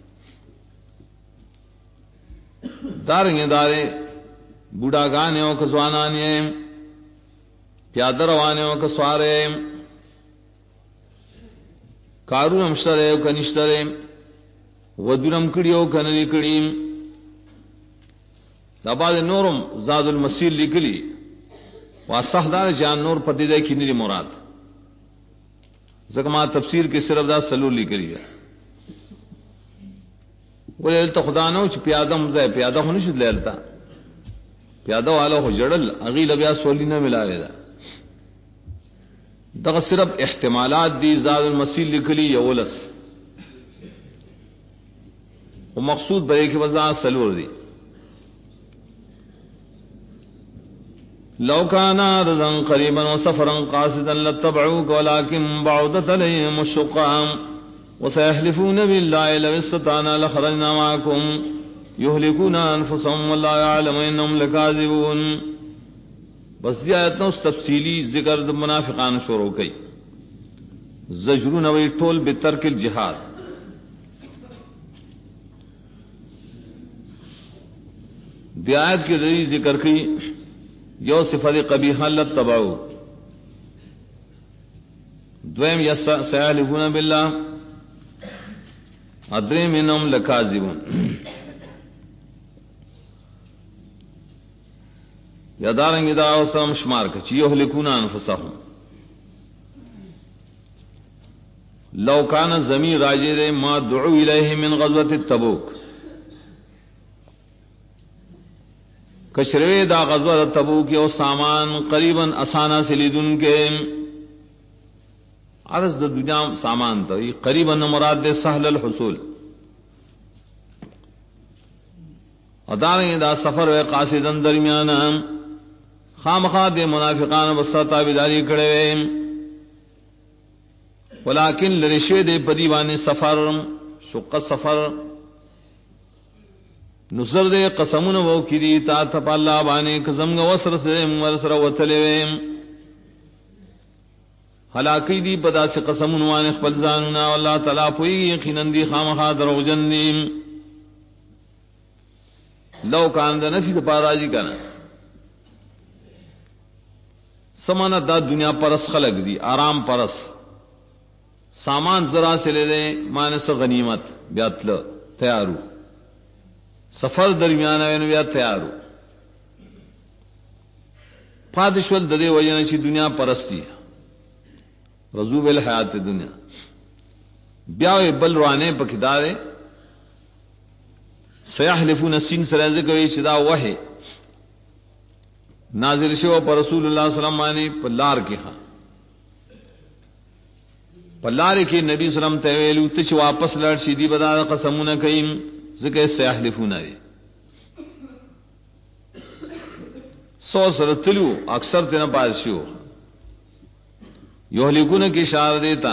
دارنگے دارے بوڑھا گانے ہو کسوانانے پیادہ روانے ہو کسوارے کارو امشترے ہو کنشترے ودرم کڑی ہو کنری کڑی دباد نورم زاد المسیر لکلی واسح دار جان نور پتی دے کی نری مراد زکما تفسیر کے صرف دا سلول لی کری ہے وہ لیلتا خدا نو چی پیادہ مزای پیادہ ہونی شد لیلتا پیادہ والا ہو جڑل اغیل بیا سولی نہ ملاوے دا دغه صرف احتمالات دی زاد المسیح لکلی یولس و مقصود بے کی وضاحت سلور دی لو كان رزقا قريبا وسفرا قاصدا لاتبعوك ولكن بعدت عليهم الشقة وسيحلفون بالله لو استطعنا لخرجنا معكم يهلكون انفسهم والله يعلم انهم لكاذبون. بس یہ آیت نو تفصیلی ذکر منافقان شروع کی زجرون وی ٹول بترک الجہاد. دی آیت کے ذریعے ذکر کی یو صفت قبیحہ لتبعو دویم سیحلفون باللہ ادریم انہم لکاذبون. یادارنگی دا وسلم شمار کچ یہلکون انفسهم لو کان زمین راجر ما دعو الیہ من غزوۃ تبوک کشروے دا غزوۃ تبوک یو سامان قریبا اسانا سلیدن کے عرض دا دنیا سامان تو قریبا مراد دے سہل الحصول ادارنگی دا سفر و قاصدن درمیان خامخواہ دے منافقان بستا تابداری کڑے ولیکن لرشے دے پدیوان سفر شق سفر نصر دے قسمون وہ کری تا تپا اللہ بانے کزمگ وسر سے مرسر وطلے حلاکی دی پدا سے قسمون وانے خبل زانونا واللہ تعالیٰ پوئی یقیناً دی خامخواہ دروغجن دی. لو کان دا نفی دا پاراجی کنا سمانا دا دنیا پرس خلق دی آرام پرس سامان ذرا سے لے دے مانس غنیمت بیاتل تیارو سفر درمیان بیا تیارو پادشول ددے وجہ چی دنیا پرستی رضو بالحیات دنیا بیاوے بل روانے پکدارے سیحلفون سین سرائزے کوئی چدا وحے نازل شو پر رسول اللہ صلی اللہ علیہ وسلم مانی پلار کی ہاں پلار کی نبی صلی اللہ علیہ وسلم تیویلو تچ واپس لڑ شیدی بدا قسمون کئیم ذکر سیحلفون آئے سو سرطلو اکثر تینا پادشیو یہلکون کی اشارہ دیتا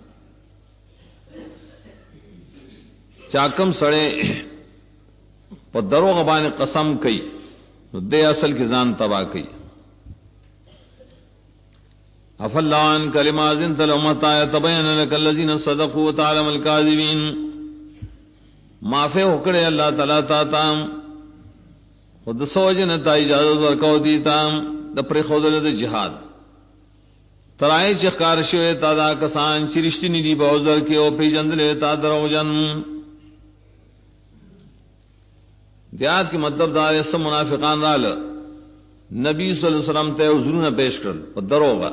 چاکم سڑے پا درو غبان قسم کئی دے اصل کی زان تباہ کئی. عفا اللہ عن کلمات انت لومتا یتبین لک الذین صدقوا وتعلم الکاذبین. معافی حکڑے اللہ تعالیٰ تا خود سوجن تا اجازت ورکو دیتا دپر خودل دا جہاد ترائی چخکار شوئے تا دا کسان چرشتی ندی بہوزر کے او پی جندلے تا درو جن. دیات کی مطلب دا سب منافقان رال نبی صلی اللہ علیہ وسلم تے حضورنا پیش کر دروغا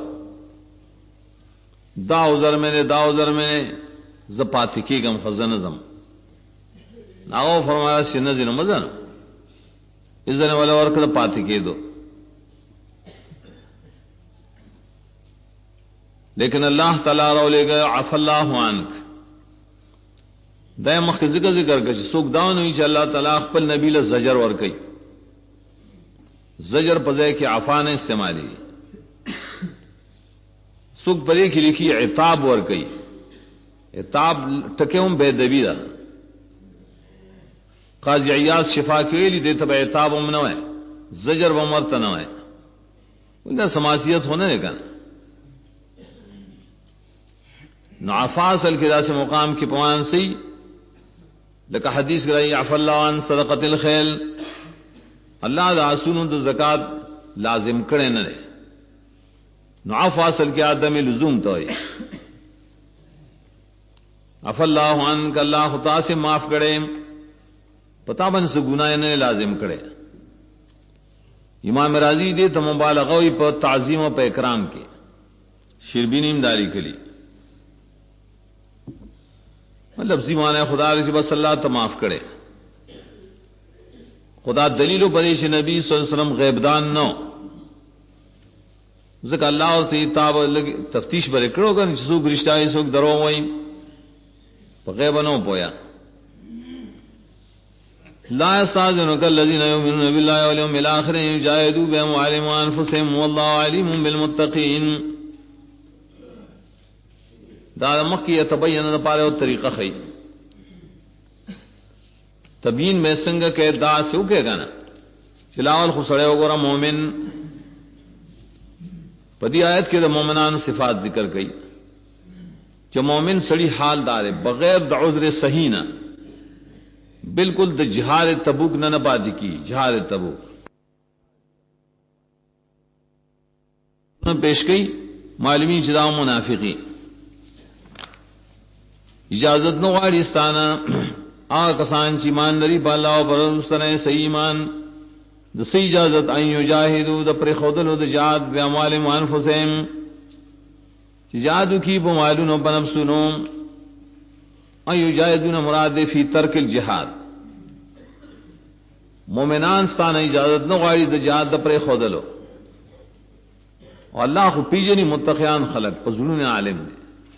دا عذر میں نے زپاتی کی گم خزنزم ناغو فرمایا سنزن مزن ازن والا ورکل پاتی کی دو. لیکن اللہ تعالی رو لے گا عفا اللہ عنک دائم مخ ذکر کر سوک داون ہوئی چا اللہ تعالیٰ خپل نبی ل زجر ور کئی زجر پزے کے عفا نے استعمالی سوک پرے کی لکھی عتاب ور کئی عتاب ٹکیوں بے دبی دا قاضی عیاض شفا کے لیے دیتا بے عتاب نوے زجر و مرت نوے انہیں سماسیت ہونے لیکن نعفا اصل کے دا سے مقام کی پوان سی لکہ حدیث کرائی عفا اللہ عن صدقت الخیل اللہ دا حسون دا زکاة لازم کرے نہ دے نعفا اصل کے آدمی لزوم تو ہے. عفا اللہ عن کا اللہ خطا سے معاف کرے پتا بن سے گناہ نے لازم کرے. امام راضی دے تو مبالغوی پر تعظیم و پر اکرام کے شربین امداری کے لیے لفظی معنی خدا رضی بس اللہ تو معاف کرے. خدا دلیل و پریش نبی صلی اللہ علیہ وسلم غیبدان نو ذکر اللہ اور تاب تفتیش برے کرو گا سوک رشتہ سوک درو وئی غیب نو پویا لا يستاذنك الذين يؤمنون بالله واليوم الآخر يجاهدوا بأموالهم وأنفسهم والله عليم بالمتقين. دا مکی یتبین دا پارے طریقہ خی تبین میں سنگ کے دا سو کے گانا چلاول خسڑے وگورا مومن پدی آیت کے دا مومنان صفات ذکر گئی جو مومن سڑی حال دارے بغیر دا عذر صحیح نہ بالکل دا جہاد تبوک نہ نبادی کی جہاد تبوک پیش گئی معلومی جدا منافقی اجازت نو غاڑی استانا آ کسان چی مان لری بالا و پرستنے صحیح ایمان دا سی اجازت ان یجاہدو دا پر خودلو دا جہاد بی اموال وانفسهم چی جہادو کی بمالون و بنفسونو ان یجاہدون مراد فی ترک الجہاد مومنان ستانا اجازت نو غاڑی دا جہاد دا پر خودلو اور اللہ خو پیجنی متقیان خلق پزلون عالم دے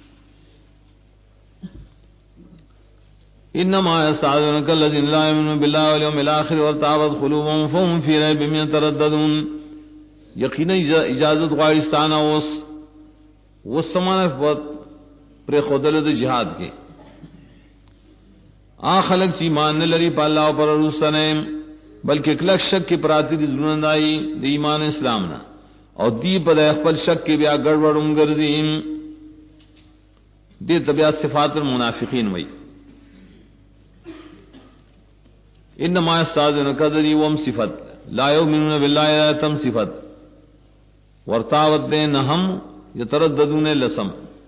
انما يستعذنك الذين لا يؤمنون بالله واليوم الاخر وارتابت قلوبهم فهم في ريبهم يترددون یقینا اجازت غارستانہ اس سمانہ پر خودل د جہاد کے آ خلق چی مان لری پالا پر رسنے بلکہ کلک شک کی پراتی دی زنندائی دی ایمان اسلام نہ اور دی پر خپل شک کی بیا گڑبڑوں گردیم دی طبیعت صفات المنافقین وئی انما يستاذنك الذي وهم صفت لا يؤمنون بالله تم صفت ورتاوت نہم یترددون لسم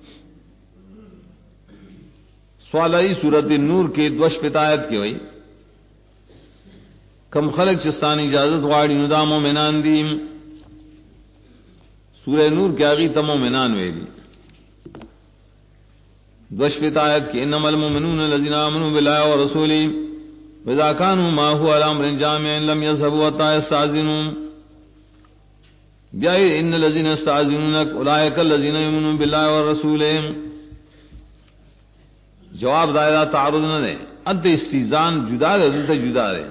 سوالائی سورت نور کے دوش پتایت کی وئی کم خلق چستانی اجازت غاڑی ندا مومنان دیم سورہ نور کے آگی تم مومنان ویلی دوش پتایت کی انما المؤمنون الذين آمنوا بالله ورسوله وَإِذَا كَانُوا مَا هُوَ عَلَى أَمْرٍ جَامِعٍ لَمْ يَذْهَبُوا حَتَّى يَسْتَأْذِنُوهُمْ بِأَيٍّ إِنَّ الَّذِينَ يَسْتَأْذِنُونَكَ أُولَٰئِكَ الَّذِينَ يُؤْمِنُونَ بِاللَّهِ وَرَسُولِهِ. جواب دائرہ تعارض نہ دے اد استیزان جدا دے دلتا جدا دے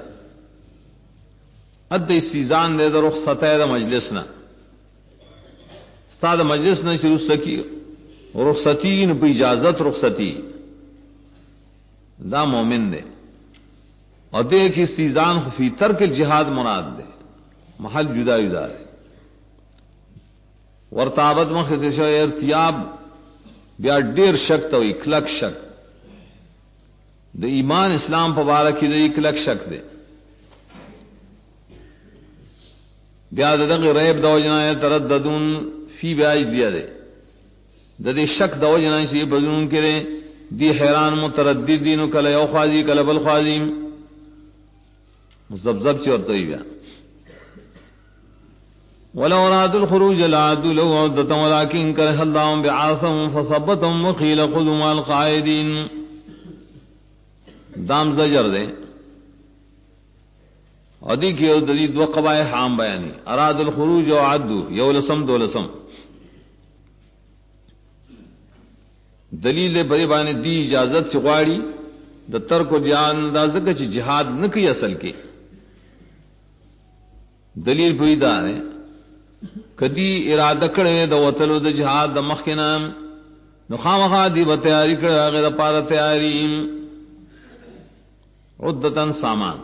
اد استیزان دے دا رخصت ہے دا مجلس نہ استاد مجلس نہ شروع سکی رخصتی نہ پہ اجازت رخصتی دا مومن دے اور دیکھ استیزان فی ترک الجہاد مراد دے محل جدا جدا ہے ورتابت مختص ارتیاب بیا ډیر شک تو اکلک شک د ایمان اسلام مبارک دی اکلک شک دے بیا دغه ریب دو جنا ترددون فی بیاج دیا دے د شک دو جنا سی بزون کرے دی حیران متردد دینو کله یو خاضی کله بل خاضی مزبزب چورتا ہی گیا ولو ارادوا الخروج لعادوا له عدة ولكن كره الله بعاصهم فثبتهم وقيل خذوا مع القاعدين. دام زجر دے ادی کی دلی دو قبائح عام بیانی اراد الخروج وعدوا یولسم دولسم دلیل بری بانے دی اجازت چغواڑی د ترک و جان اندازہ چ جہاد نہ کی اصل کے دلیل پیدا ہے کدی ارادہ کړه د وتلو د جهاد د مخکنا نو خامخا دی به تیاری کړه هغه د پاره تیاری عدتن سامان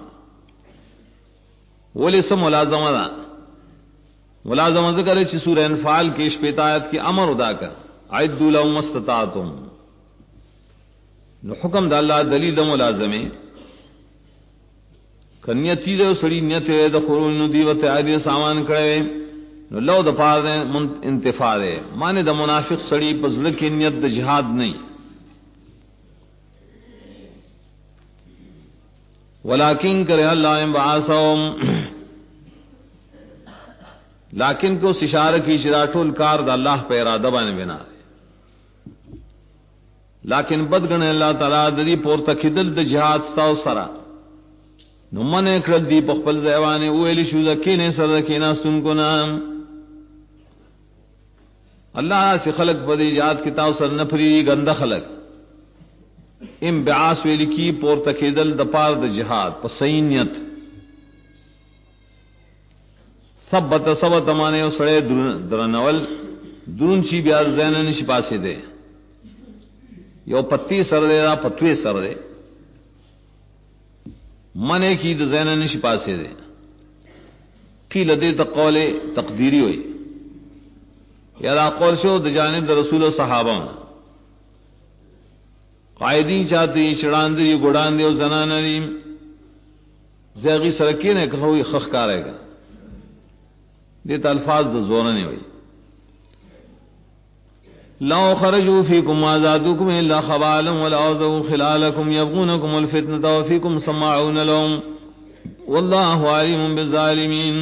ولی سم ملازمه ده ملازمه ذکر چې سورہ انفال کې شپږ آیات کې امر ادا کړ عدوا لهم استطاعتم نو حکم د الله دلیل د ملازمه کنیتی دے سڑی نیت د خروج نو دی و تیاری سامان کړه نو لو د پار انتفاع دے مانے د منافق سڑی پزړه کې نیت د جہاد نہیں ولکن کرے اللہ انبعاثهم لیکن کو اشارہ کی شراٹول کار د اللہ پہ ارادہ باندې بنا لیکن بدگن اللہ تعالی دری پورته کېدل د جہاد ستاو سره نو من کړل دی په خپل ځوانه ویل شو ځکه نه سره کې نه سن کو نام اللہ سے خلق پدی یاد کتاب سر نفری گند خلق انبعاث ویلی کی پور تکیدل دپار د جہاد پسینیت ثبت مانے سڑے درنول درون چی بیا زین نش پاسے دے یو پتی سر دے را پتوی سر دے منے کی د زین نش پاسے دے کی لدے تقول تقدیری ہوئی یا قول شو د جانب د رسول صحابہ قائدین چاہتی چڑان دی گڑان دی زنان علیم زیغی سرکی نے کہوئی خخ کارے گا دیتا الفاظ د زورنے ہوئی لو خرجوا فيكم ما زادوكم الا خبالا ولاوذوا خلالكم يبغونكم الفتنه وفيكم سماعون لهم والله عليم بالظالمين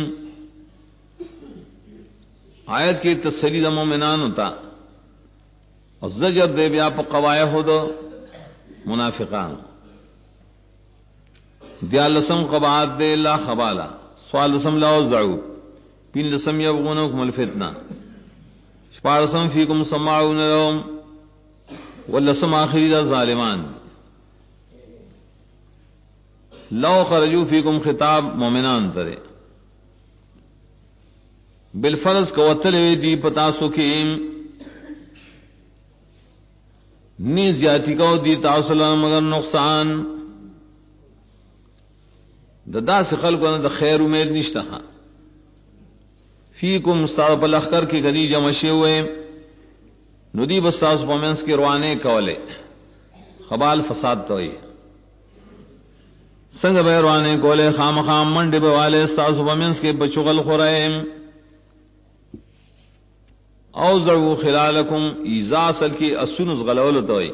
آیت کی تسلی د مومنان ہوتا اور زجر دے بیا پ قواعد ہو دو منافقان دیالسم قبات دے لا خبالا سوال لسم لا وزعوا پین لسم يبغونكم الفتنه شپارسم فیکم سماعون لهم واللسم آخری دا ظالمان لو خرجو فیکم خطاب مومنان ترے بالفرض کوتلوی دی پتاسو کی نی زیادتی کو دی تاصلہ مگر نقصان دا سے خلقوں نے دا خیر امید نشتا فیکم استاد پل اخکر کی گدی جمشے ہوئے ندی بستاس پومنس کے روانے کولے خبال فساد توئی سنگ بے روانے کولے خام خام منڈے بوالے استاس پومنس کے بچغل خورائے اوزعوا خلالکم ایزا اصل کی اسنس غلول توئی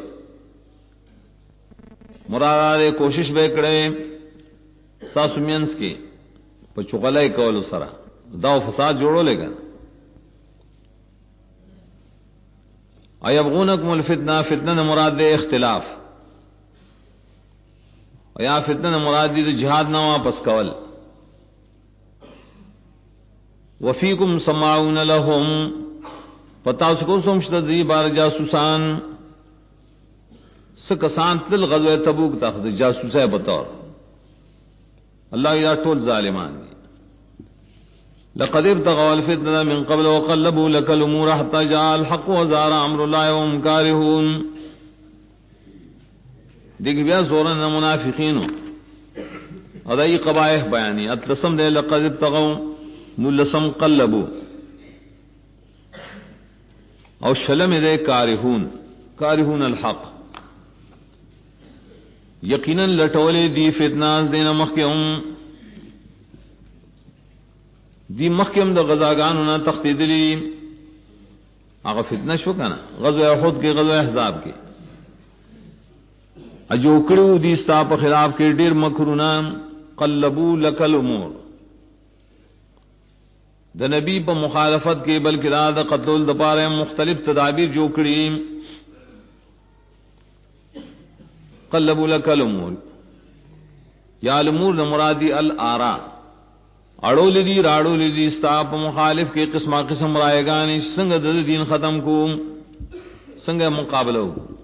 مرادارے کوشش بے کرے استاس پومنس کے بچغلے کول سرا داو فساد جوڑو لے گا ایبغونکم الفتنہ فتنہ مراد دے اختلاف یا فتنہ مراد دی جہاد نہ واپس کول وفیکم سماعون لهم پتا سکو سمشت دی بار جاسوسان سکسان تل غزوہ تبوک تاخد جاسوسہ بطور اللہ یا ٹول ظالمان دی لقد ابتغوا الفتنة من قبل وقلبوا لك الأمور حتى جاء الحق وزار أمر الله وهم كارهون دیکھ بیا زورن منافقین ادائی قبائح بیانی اتلسم دے لقد ابتغوا نلسم قلبوا او شلم دے کارهون الحق یقینا لٹولے دی فتنہ دینا مخیهم دی مخکم د غزاگانو نا تختیدلی هغه فتنه شو کنه غزوه احد کې غزوه احزاب کې اجو کړو دي ستا په خلاف کې ډیر مکرونان قلبو لك الامور د نبی په مخالفت کې بلکې را د قتل د پاره مختلف تدابیر جو کړی قلبو لك الامور یا الامور د مرادی الاراء اڑو لدی راڑو لدی ستاپ مخالف کے قسمہ قسم رائے گانی سنگ دد دین ختم کو سنگ مقابلہ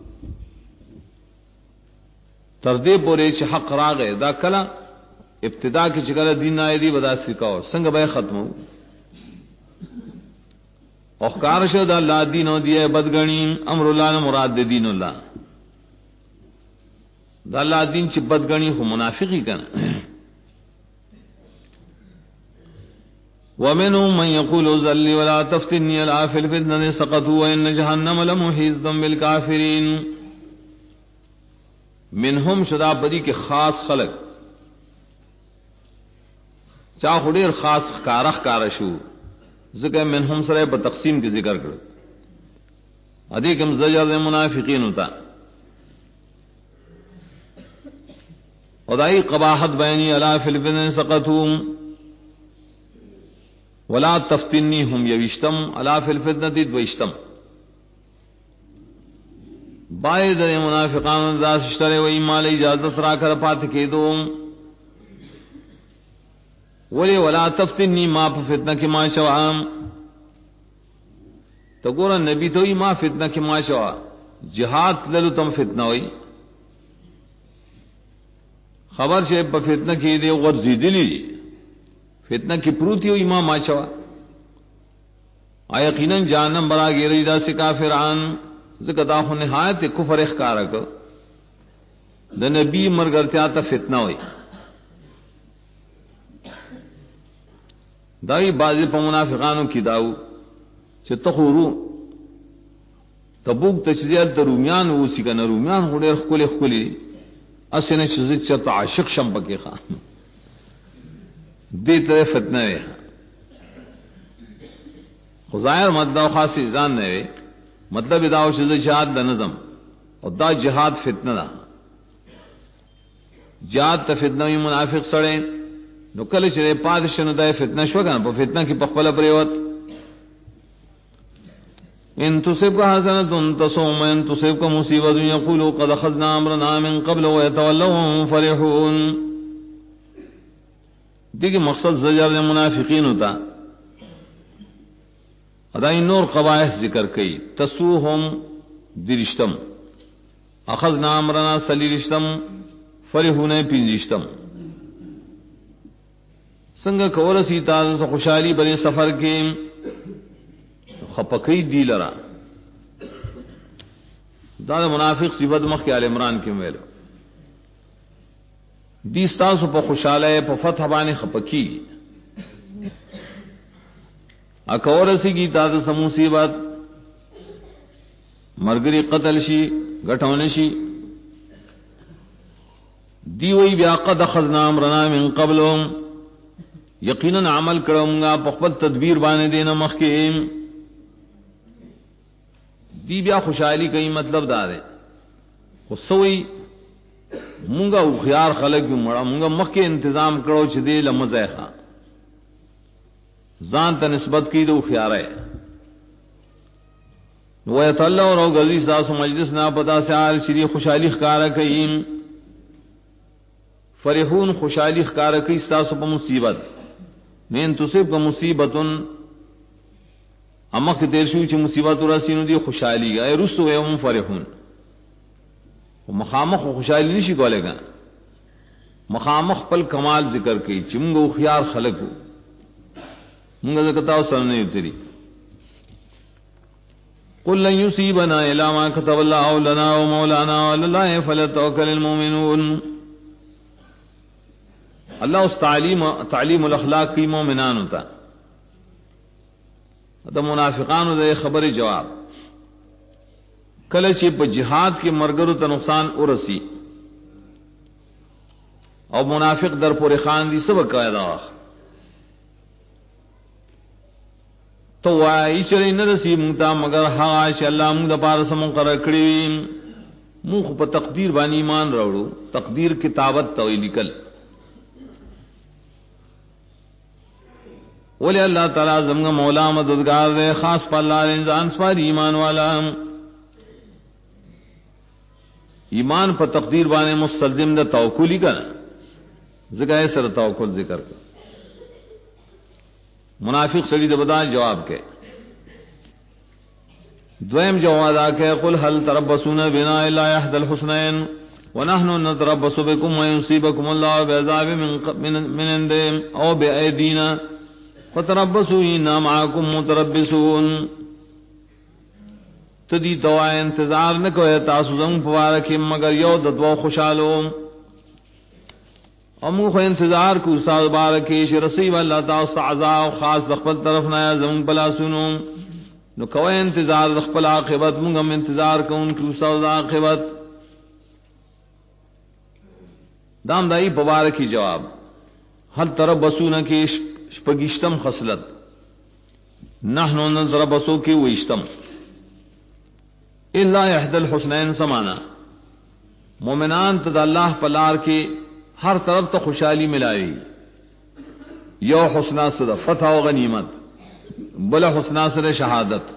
تردے پورے چ حق راغے دا کلا ابتدا کی چکل دین آئے دی بدا سکاو سنگ بے ختم اوخکار شد اللہ دین و دیئے بدگنی امر اللہ مراد دے دین اللہ دا اللہ دین چ بدگنی خو منافقی کنا ومنهم من يقول ذلي ولا تفتني الا في الفتنه سقطوا وان جهنم لمحيطا بالكافرين منهم شدا بدی کے خاص خلق چا خډیر خاص کارخ کارشو ذکر منهم سره په تقسیم کې ذکر کړ ادي کوم زجر منافقین ہوتا ودائی قباحت بیانی الا فی الفتنه سقطوا ولا تفتنیہم یوشتم الا فی الفتنہ دوشتم باید دے منافقان داس اشترے و ایمال اجازت را کر پات کے دو ولی ولا تفتنی ما پا فتنہ کی ما شوام تو گورا نبی تو ہی ما فتنہ کی ما شوا جہاد للو تم فتنہ ہوئی خبر سے پا فتنہ کی دے غرزی دلی فتنہ کی پروتی ہوئی ما شوا یقیناً جہنم برا گیری دا سے کافران ذکر آخو نہایت کفر اخکارک دا نبی مرگرتیا تا فتنہ ہوئی دائی بازی پا منافقانو کی داو چه تخورو تبوک تچزیل تا رومیان ووسی کنا رومیان خودیر خکولی خکولی اسینا چزید چه تا عاشق شم پکی خواهم دیتا فتنہ ہے خظاہر مطلب خاصی ازان نوے مطلب اداو شد جہاد دا نظم اور دا جہاد فتنہ دا جہاد تا فتنہ وی منافق سڑے نو کل چرے پادشنو دا فتنہ شوگا پا فتنہ کی پخپل پریوت ان تصب کا حسنۃ تسوم ان تصب کا مصیبت یقولوا قد اخذنا امرنا من قبل ويتولوا وهم فرحون دیکھ مقصد زجر منافقین ہوتا ادائی نور قبائح ذکر کئی تسوہم درشتم اخذنا امرنا سلیرشتم فرحون پینزشتم سنگ کورسی تاز خوشحالی بری سفر کے خپکی دی لرا دا منافق صفت مخ کے آل عمران کے میلو دیستاسو پا خوشحالے پا فتح بانے خپکی اکورسی کی تاز سموسیبت مرگری قتل شی گٹھون شی دیوئی بیا قد اخذنا امرنا من قبلهم یقیناً عمل کروں پخبت تدبیر بانے دینا مخیم دی بیا خوشحالی کئی مطلب دارے خصوئی مونگا اخیار خلق کیوں مڑا مونگا مخ کے انتظام کرو چھ دے لمزیخا زان تا نسبت کی دو اخیار ہے ویتاللہ اور گزی ساسو مجلس نا پتا سے آل شری خوشحالی خکارا کئیم فرحون خوشحالی خکارا کئی ساسو پا مصیبت میں تصب کا مصیبتن امک دیر شوی چھ مصیبت رسینو دی خوشحالی گا اے رسو اے ام فرحون مخامخ خوشحالی نشی کولے گا مخامخ پل کمال ذکر کی چھ منگو خیار خلقو منگا ذکرتاو سرنے اتری قل لن یصیبنا الا ما كتب الله لنا ومولانا وعلى الله فليتوكل المؤمنون اللہ اس تعلیم الاخلاق کی مومنان ہوتا تو منافقان دے خبر جواب کلچی پا جہاد کے مرگرو تا نقصان ارسی اور منافق در پور خان دی سبق قائدہ تو وائی چلی نرسی مونتا مگر حاش اللہ مونتا پارس مقرر کری مونخ پا تقدیر بانی ایمان روڑو تقدیر کتابت تولی کل ولی اللہ تعالی زمگا مولا مددگار دے خاص پا اللہ انسان سواری ایمان والا ایمان پر تقدیر بانے مستلزم دا توکلی کا ذکر ہے سر توکل ذکر کا منافق سڑی دا بدا جواب کے دویم جواب آ کے قل هل تربصون بنا الا احد الحسنین ونحن نتربص بكم ويصيبكم الله بعذاب من عندهم او بأيدينا فتربصوا انا معكم متربصون تدی دعا انتظار نہ کوئے تاسو زنگ پوارکی مگر یو ددو خوشحالو امو خو انتظار کو استاد بارکی شرسی واللہ تاسو عذاب خاص دخپل طرف نایا زنگ پلا سنو نو کوئے انتظار دخپل عاقبت منگم انتظار کون کی استاد عاقبت دام دائی پوارکی جواب حل تربصون کی شپگشتم خصلت نحنو نتربصو کی ویشتم الا احد الحسنین سمانا مومنان تدا اللہ پلار کے ہر طرف تو خوشحالی ملائی یو حسنا صدا فتح و غنیمت بلا حسنا صدا شہادت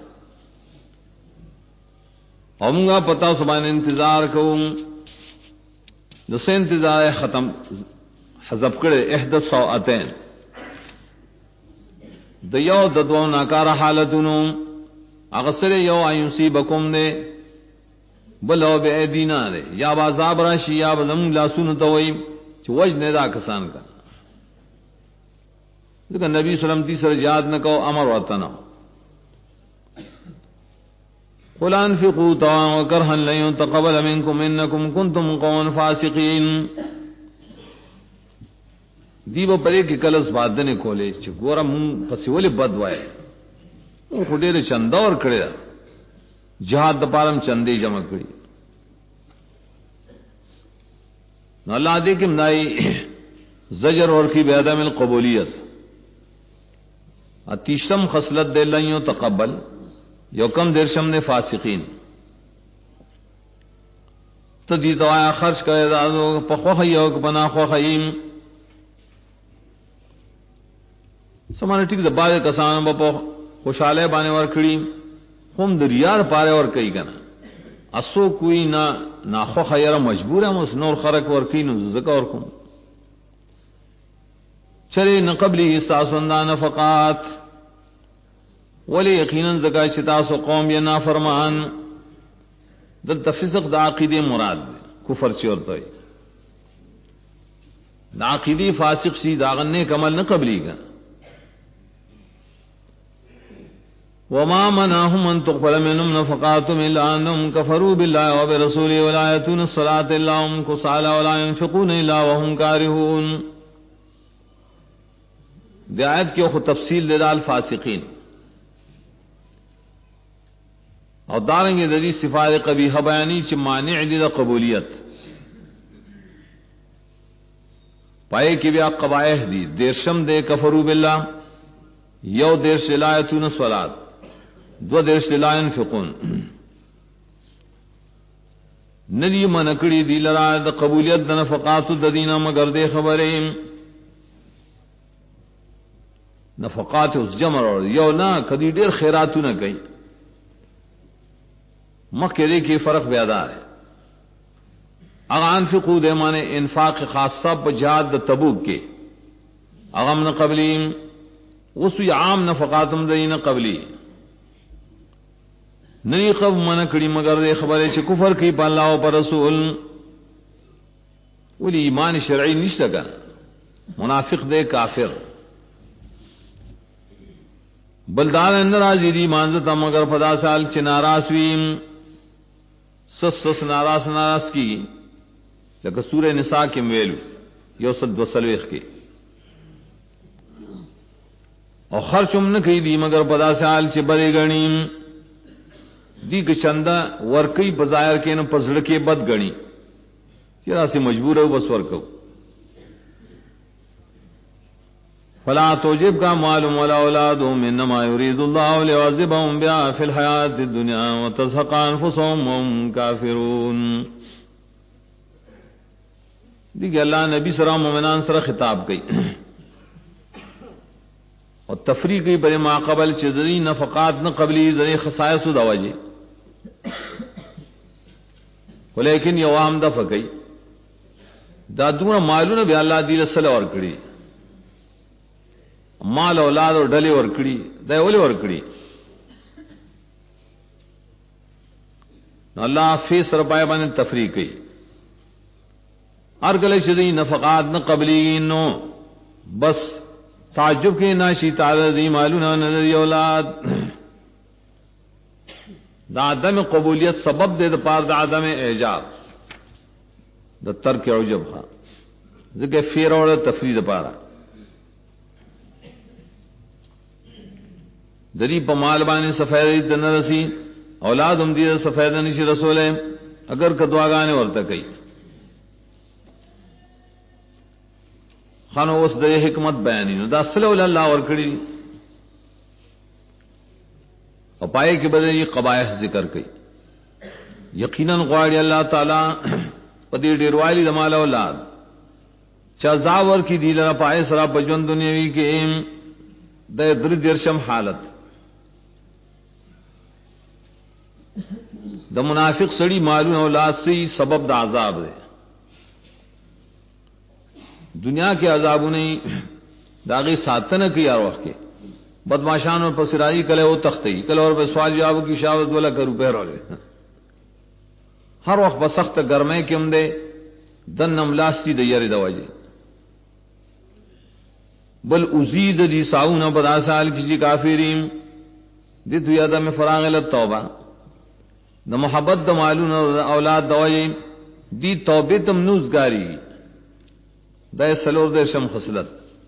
امگا پتا سبان انتظار کو جسے انتظار ختم حذف کرے احد السوءتین دیو ددو ناکار حالتنو اغسر یو ایصیبکم دے بلو بے ایدینا دے یا عذاب راشی یا بزم لا سنتوئی چ وجنے دا کسان کا لیکن نبی صلی اللہ علیہ وسلم تیسر یاد نہ کو امر وطنا قل انفقوا طوعا وكرها لن يتقبل منكم انكم كنتم قوما فاسقين دیو پرے کی کلس باد نے کولے چ گورا من پسولے بد وای او خډیر چندا ور کړی جہاد د پارم چندې جمع کړی نو الله دې کې مدای زجر اور کی بعدم القبولیت اتیشم خصلت دے لن تقبل یوکم درشم نے فاسقین تو دی تو آیا خرچ کرے دادو پخوخ یوک بنا خوخیم سمانے ٹھیک دبا دے کسان با خوشالے بانے ور کھڑی ہم دریار پارے اور کئی کنا اسو کوئی نا خوخ یرا مجبور ہے اس نور خرق ور کین زکا اور کم چرے نہ قبلی استاسوندا نفقات ولی یقیناً زکا شتاس و قوم یا نافرمان دل تفسق دا عقیدی مراد کفر چورتوئی دا عقیدی فاسق سی داغنے کمل نہ قبلی کا وما منعهم ان تقبل منهم نفقاتهم الا انهم كفروا بالله وبرسوله ولا يأتون الصلاة الا هم كسالى ولا ينفقون الا وهم كارهون دی آیت کی خود تفصیل دے دال فاسقین اور داریں گے دری صفات قبیحہ بیانی چ مانع دی قبولیت پائے کی بیا قبائح دی دیرشم دے کفروا باللہ یو دیرش لا یتون الصلاۃ دو دیرش لا ينفقون ندی منکڑی دی لرا د قبولیت د نفقات د دینا مگر دے خبریں نفقات اس جمع اور یو نہ کدی ڈیر خیراتو نہ کئی مکے کی فرق بیادا ہے اغان فقو دے مانے انفاق خاصہ بجہاد تبوک کے اغم نہ قبلی وسو عام نفقاتم دین قبلی نئی قب من کڑی مگر دے خبرے چ کفر کی پا اللہ و پر رسول ولی ایمان شرعی نشتا کا منافق دے کافر بلدار اندر آجی دی مانزتا مگر پدا سال چ ناراض ویم سس ناراض کی لیکن سورہ نساء کے ویلو یو صد و سلویخ کی اور خرچم نہ کی دی مگر پدا سال چ بڑے گنیم دی کہ چندہ ورکی بظاہر کے نہ پزڑ کے بد گنی چرا سے مجبور ہے بس ورکو فلا توجب کا معلوم ولا اولادهم انما يريد الله ليعذبهم بها في الحياة الدنيا وتزهق انفسهم وهم كافرون دیکھ اللہ نبی صلی اللہ علیہ وسلم مومنان سره خطاب کی اور تفریق کی بڑے ماقبل چذری نفقات نہ قبلی ذری خصائص دواجی ولیکن یہ عوام دفع گئی دادونا مالون بھی اللہ دی صلی اور کڑی مال اولاد اور ڈلے اور کڑی دے اولے اور کڑی اللہ فیس رپائے بانے تفریق کی ہر گلے شدی نفقات نہ قبلی نو بس تعجب کے ناشی تعالی مالونا نظری اولاد دا عدم قبولیت سبب دے دا پار دا عدم اعجاب دا ترک عجب خواہ ذکر فیر اور تفرید پارا دری پا مالبانی سفید نرسی اولاد ہم دید سفید نشی رسول ہے اگر کدواگانے ورطا کئی خانو اس دے حکمت بیانی نو دا صلی اللہ ورکڑی اور پائے کے بدلے یہ قبائح ذکر کی یقیناً غواڑی اللہ تعالی پدی ڈیروالی دمال اولاد چازاور کی دیلر پائے سرا بجون دنیاوی کے ایم دے در درشم حالت دا منافق سڑی معلوم اولاد سے سبب دا عذاب دے دنیا کے عذابوں نے داغی ساتن کی یار وقت کے بدماشان اور پسرائی کلے وہ تختی کل اور پہ سوال جواب کی شاوت والا کرو پہ رولے ہر وقت بسخت گرمے کم دے دن نملاستی دے یری دواجی بل ازید دی ساؤن بدا سال کسی کافرین دی تو یادہ میں فراغ للتوبہ دا محبت دا معلون اولاد دواجی دی توبی تم نوزگاری دا سلور دے شم خسلت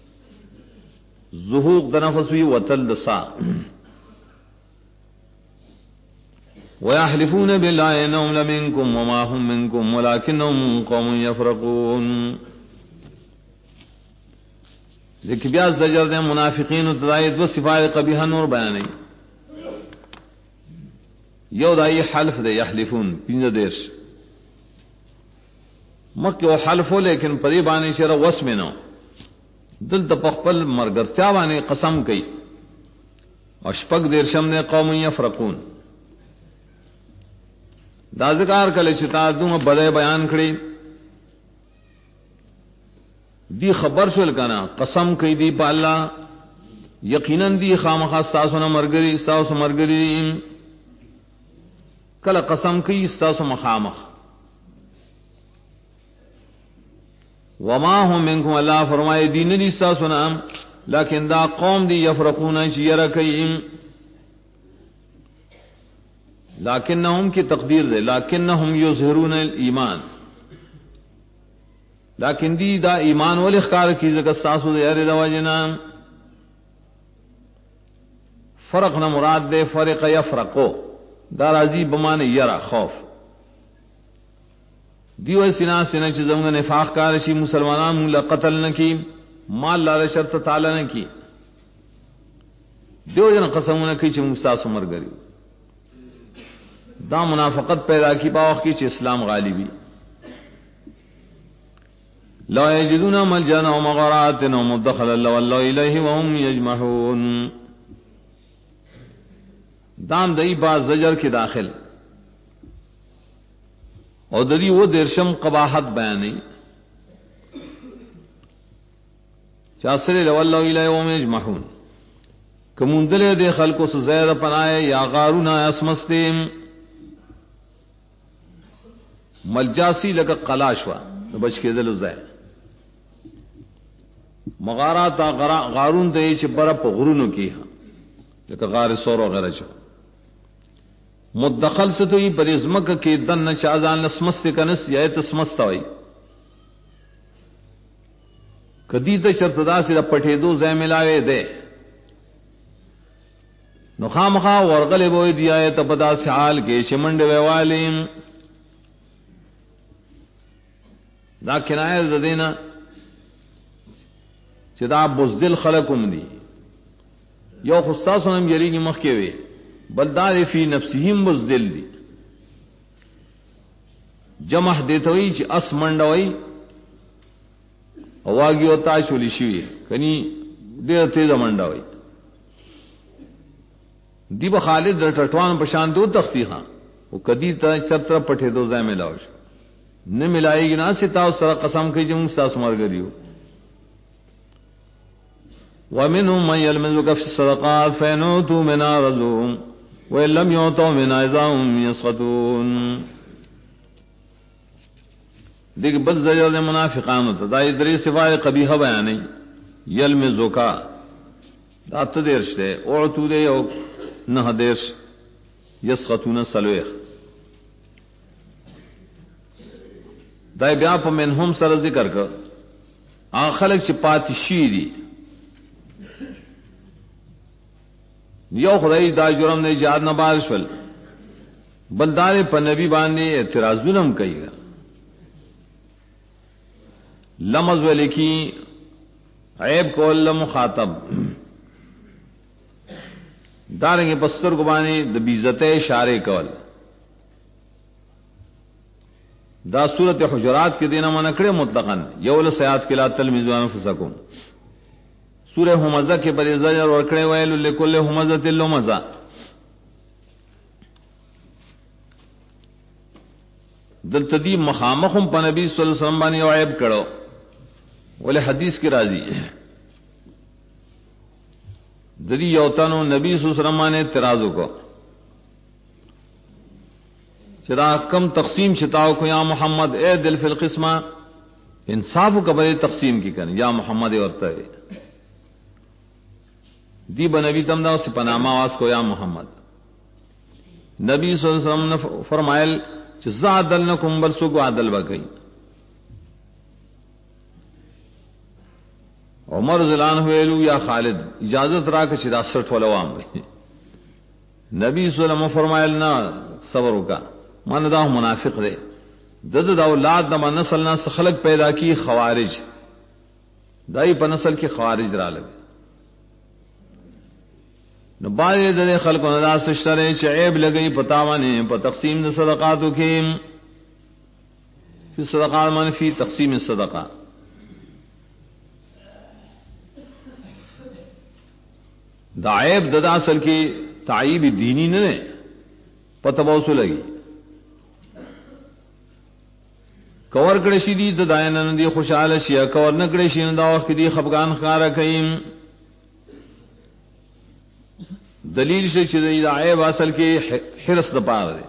زہوق دا نفسوی وطل دسا وَيَحْلِفُونَ بِاللَّهِ إِنَّهُمْ لَمِنكُمْ وَمَا هُمْ مِنكُمْ وَلَكِنَّهُمْ قَوْمٌ يَفْرَقُونَ لیکن بیا زجر دے منافقین و تدائید و صفات قبیحہ نور بیانے یو دائی حلف دے یحلفون پینجا دیرش مکہ و حلفو لیکن پریبانی شرع وسم نو دل تپخپل مرگرتیا بانے قسم کئی اور شپک دیرشم نے قوم یفرقون دا ذکار کل چتا دوں بدے بیان کھڑی دی خبر شل کنا قسم کئی دی پا اللہ یقیناً دی خامخا ستاسو مرگری ستاسو مرگری کل قسم کئی ستاسو مخامخ وما ہم منکم اللہ فرمائے دین دی ستاسو نام لیکن دا قوم دی یفرقون چیر کئی لیکنہم کی تقدیر دے لیکنہم یظہرون الایمان لیکن دی دا ایمان والی اخکار کی زکر ساسو دے ارے دوا جنام فرق نہ مراد دے فرق یفرقو دا راضی بمان یرا خوف دیو سنا سنا چیزوں نے نفاق کارشی مسلمانان مولا قتل نہ کی مال لال شرط تعالی نہ کی دیو جن قسم نہ کی چ مستاس مر گری دا منافقت پیدا کی باوخ کی چ اسلام غالبی لا یجدون ملجا و مغارات و مدخلا لولوا الیہ وهم یجمحون دام دئی با زجر کے داخل اور دری وہ درشم قباحت بیانی چاسر لولوا الیہ وهم یجمحون کمندلے دے خلقو سے زید پنائے یا غارون اسمستیم ملجاسی لگا قلاشوا بچ کے دل زید مغارات غارون تے چ برپ غرونو کی کہ غار سور وغیرہ چ مدخل سے تو یہ پرزمک کے دن چازان نسمس کنس یا تسمس ہوئی کدی تے شرطدا سے پٹھے دو زے ملاوے دے نخامخا ورغل بوئی دیا ہے تبدا سے حال کے شمنڈ ویوالیم دا کنایہ دینا چدا بزدل خلقم دی یو خصاصنم یریگی مخکوی بلدار فی نفسهم بزدل دی جمع دیتوی چی اس منڈوی اواگی و تاشولی شوی کنی دیر تیز منڈوی دی بخالد در ٹٹوان پشان دو تختی خان وہ کدی تا چتر پٹھے دو زائم ملاوش نہ ملائے گی نا ستا اس طرح قسم کی جم ساس مر گریو ومنهم من يلمزك في الصدقات فإن أوتوا منها رضوا وإن لم يعطوا منها إذا هم يسخطون دیکھ بد زجر منافقان ہوتا دا ادری صفات قبیحہ بیانی یلمزک دا تدیرش دے اعطو دے یو نہ دیرش یسخطون سلویخ دا بیا پا منہم سر ذکر کر آن خلق چی پاتی شیری یو خدای دا جرم نے جہاد نہ بارشول بلدار پر نبی باندھے اعتراض کئی گا لمز و لکھی عیب کو اللہ مخاطب دارنگ پستر کو بانے دبیزت اشارے کول دا صورت حجرات کے دینا منکڑے مطلقاً یول سیات کے لا تلمزوا انفسکم سورہ ہمزہ کے بری زجر ورکڑے ویل لکل ہمزۃ لمزہ دلتدی مخامخم پا نبی صلی اللہ علیہ وسلم بانی عیب کرو ولی حدیث کی راضی دری یوتنو نبی صلی اللہ علیہ وسلم نے اعتراض کو چرا کم تقسیم چتاؤ کو یا محمد اے دل فی القسمہ انصاف کا بڑے تقسیم کی کریں یا محمد اور تے دی بنبی تم دا اس پنامہ واس کو یا محمد نبی صلی اللہ علیہ وسلم نے فرمائل جزا عدل نکم برسو کو عدل بکئی عمر زلان ہوئلو یا خالد اجازت را کہ چرا سٹ ولوام گئی نبی صلی اللہ علیہ وسلم فرمائل نہ صبر کا من دا منافق دے دد دا اولاد دا نسل نہ خلق پیدا کی خوارج دائی پا نسل کی خوارج را لگے نبائی دے خلق و ندا سشترے چعیب لگئی پتاوانے پا تقسیم صدقاتو کیم فی صدقات من فی تقسیم صدقات دا عیب ددا اصل کی تعیب دینی نے پتہ بوسو لگی کور کڑشی دی ددائن دی خوشحال شیا کور نکڑشی دا وقت دی خفگان خارا کئیم دلیل سے چیزی دا عیب اصل کی حرص دا پار دے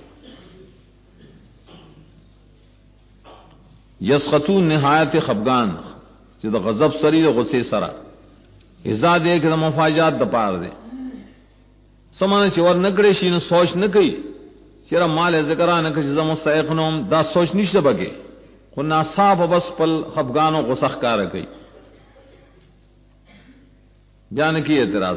یسخطون نہایت خفگان چیز دا غضب سری دا غصے سرا ازا دے کہ دا مفاجات دا پار دے سمانا چیور نکڑے شی نو سوچ نکی چیرا مال ذکرہ نکی چیزا مستحق نوم دا سوچ نیشتا بکے خوننا صاف بس پل خفگانو غسخ کارا کئی بیان کی اعتراض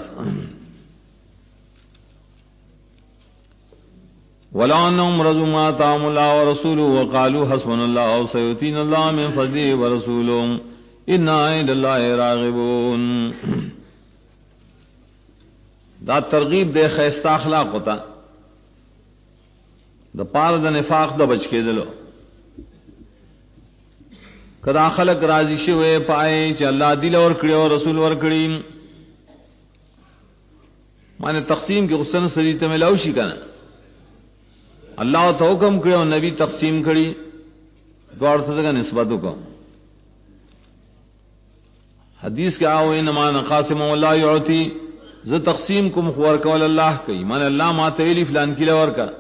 وَلَوْ أَنَّهُمْ رَضُوا مَا آتَاهُمُ اللَّهُ وَرَسُولُهُ وَقَالُوا حَسْبُنَا اللَّهُ وَسَيُؤْتِينَا اللَّهُ مِن فَضْلِهِ وَرَسُولُهُ إِنَّا إِلَى اللَّهِ رَاغِبُونَ دا ترغیب دے خیستہ اخلاق ہوتا دا پار دا نفاق دا بچ کے دلو کدا خلق راضی شوئے پائے چا اللہ دل اور کڑی اور رسول اور کڑی مانے تقسیم کی غصن سریت میں لوشی کنا اللہ تو حکم کرے اور نبی تقسیم کری گوڑ کا نسبت کو حدیث کے آؤ انما نقاسم اللہ یعطی ز تقسیم کم خور کول اللہ کئی من اللہ ماتویلی فلان کی لور کا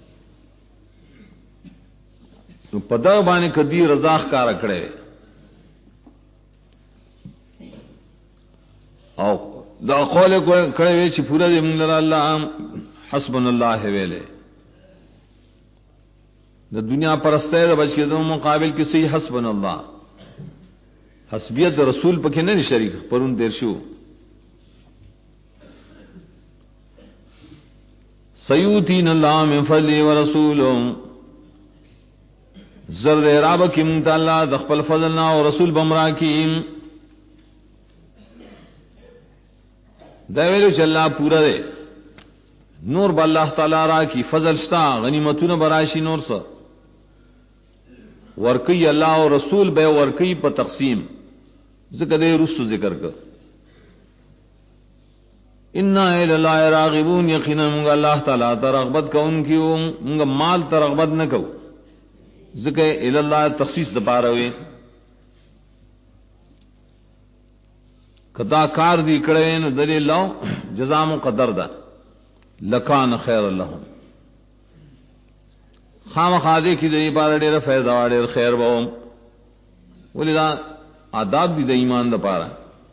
پدر بانے کدی رضاخ کا رکڑے او دا قول کڑے وے چھ پورا دے من اللہ حسبن اللہ ویلے دا دنیا پرستے دا بچ کے دو مقابل کسی حسبن اللہ حسبیت رسول پکے نہیں شریک پرون دیر شو سیوتین اللہ من فضل ورسول زرد راب کی منتا اللہ دخپل فضلنا و رسول بمرا کی دویلو چا اللہ پورا دے نور با اللہ تعالی را کی فضل شتا غنیمتون براشی نور سا ورکی اللہ و رسول بے ورکی پا تقسیم ذکر دے رسو ذکر کر انا الاللہ راغبون یقینا منگا اللہ تعالیٰ ترغبت کا ان کی منگا مال ترغبت نہ کو ذکر الاللہ تخصیص دپا رہے کتا کار دی کڑے نو دلی اللہ جزام و قدر دا لکان خیر اللہم خام خادے کی دلی پارا دیر فیضا دیر خیر باؤم ولی دا آداب دی دا ایمان دا پارا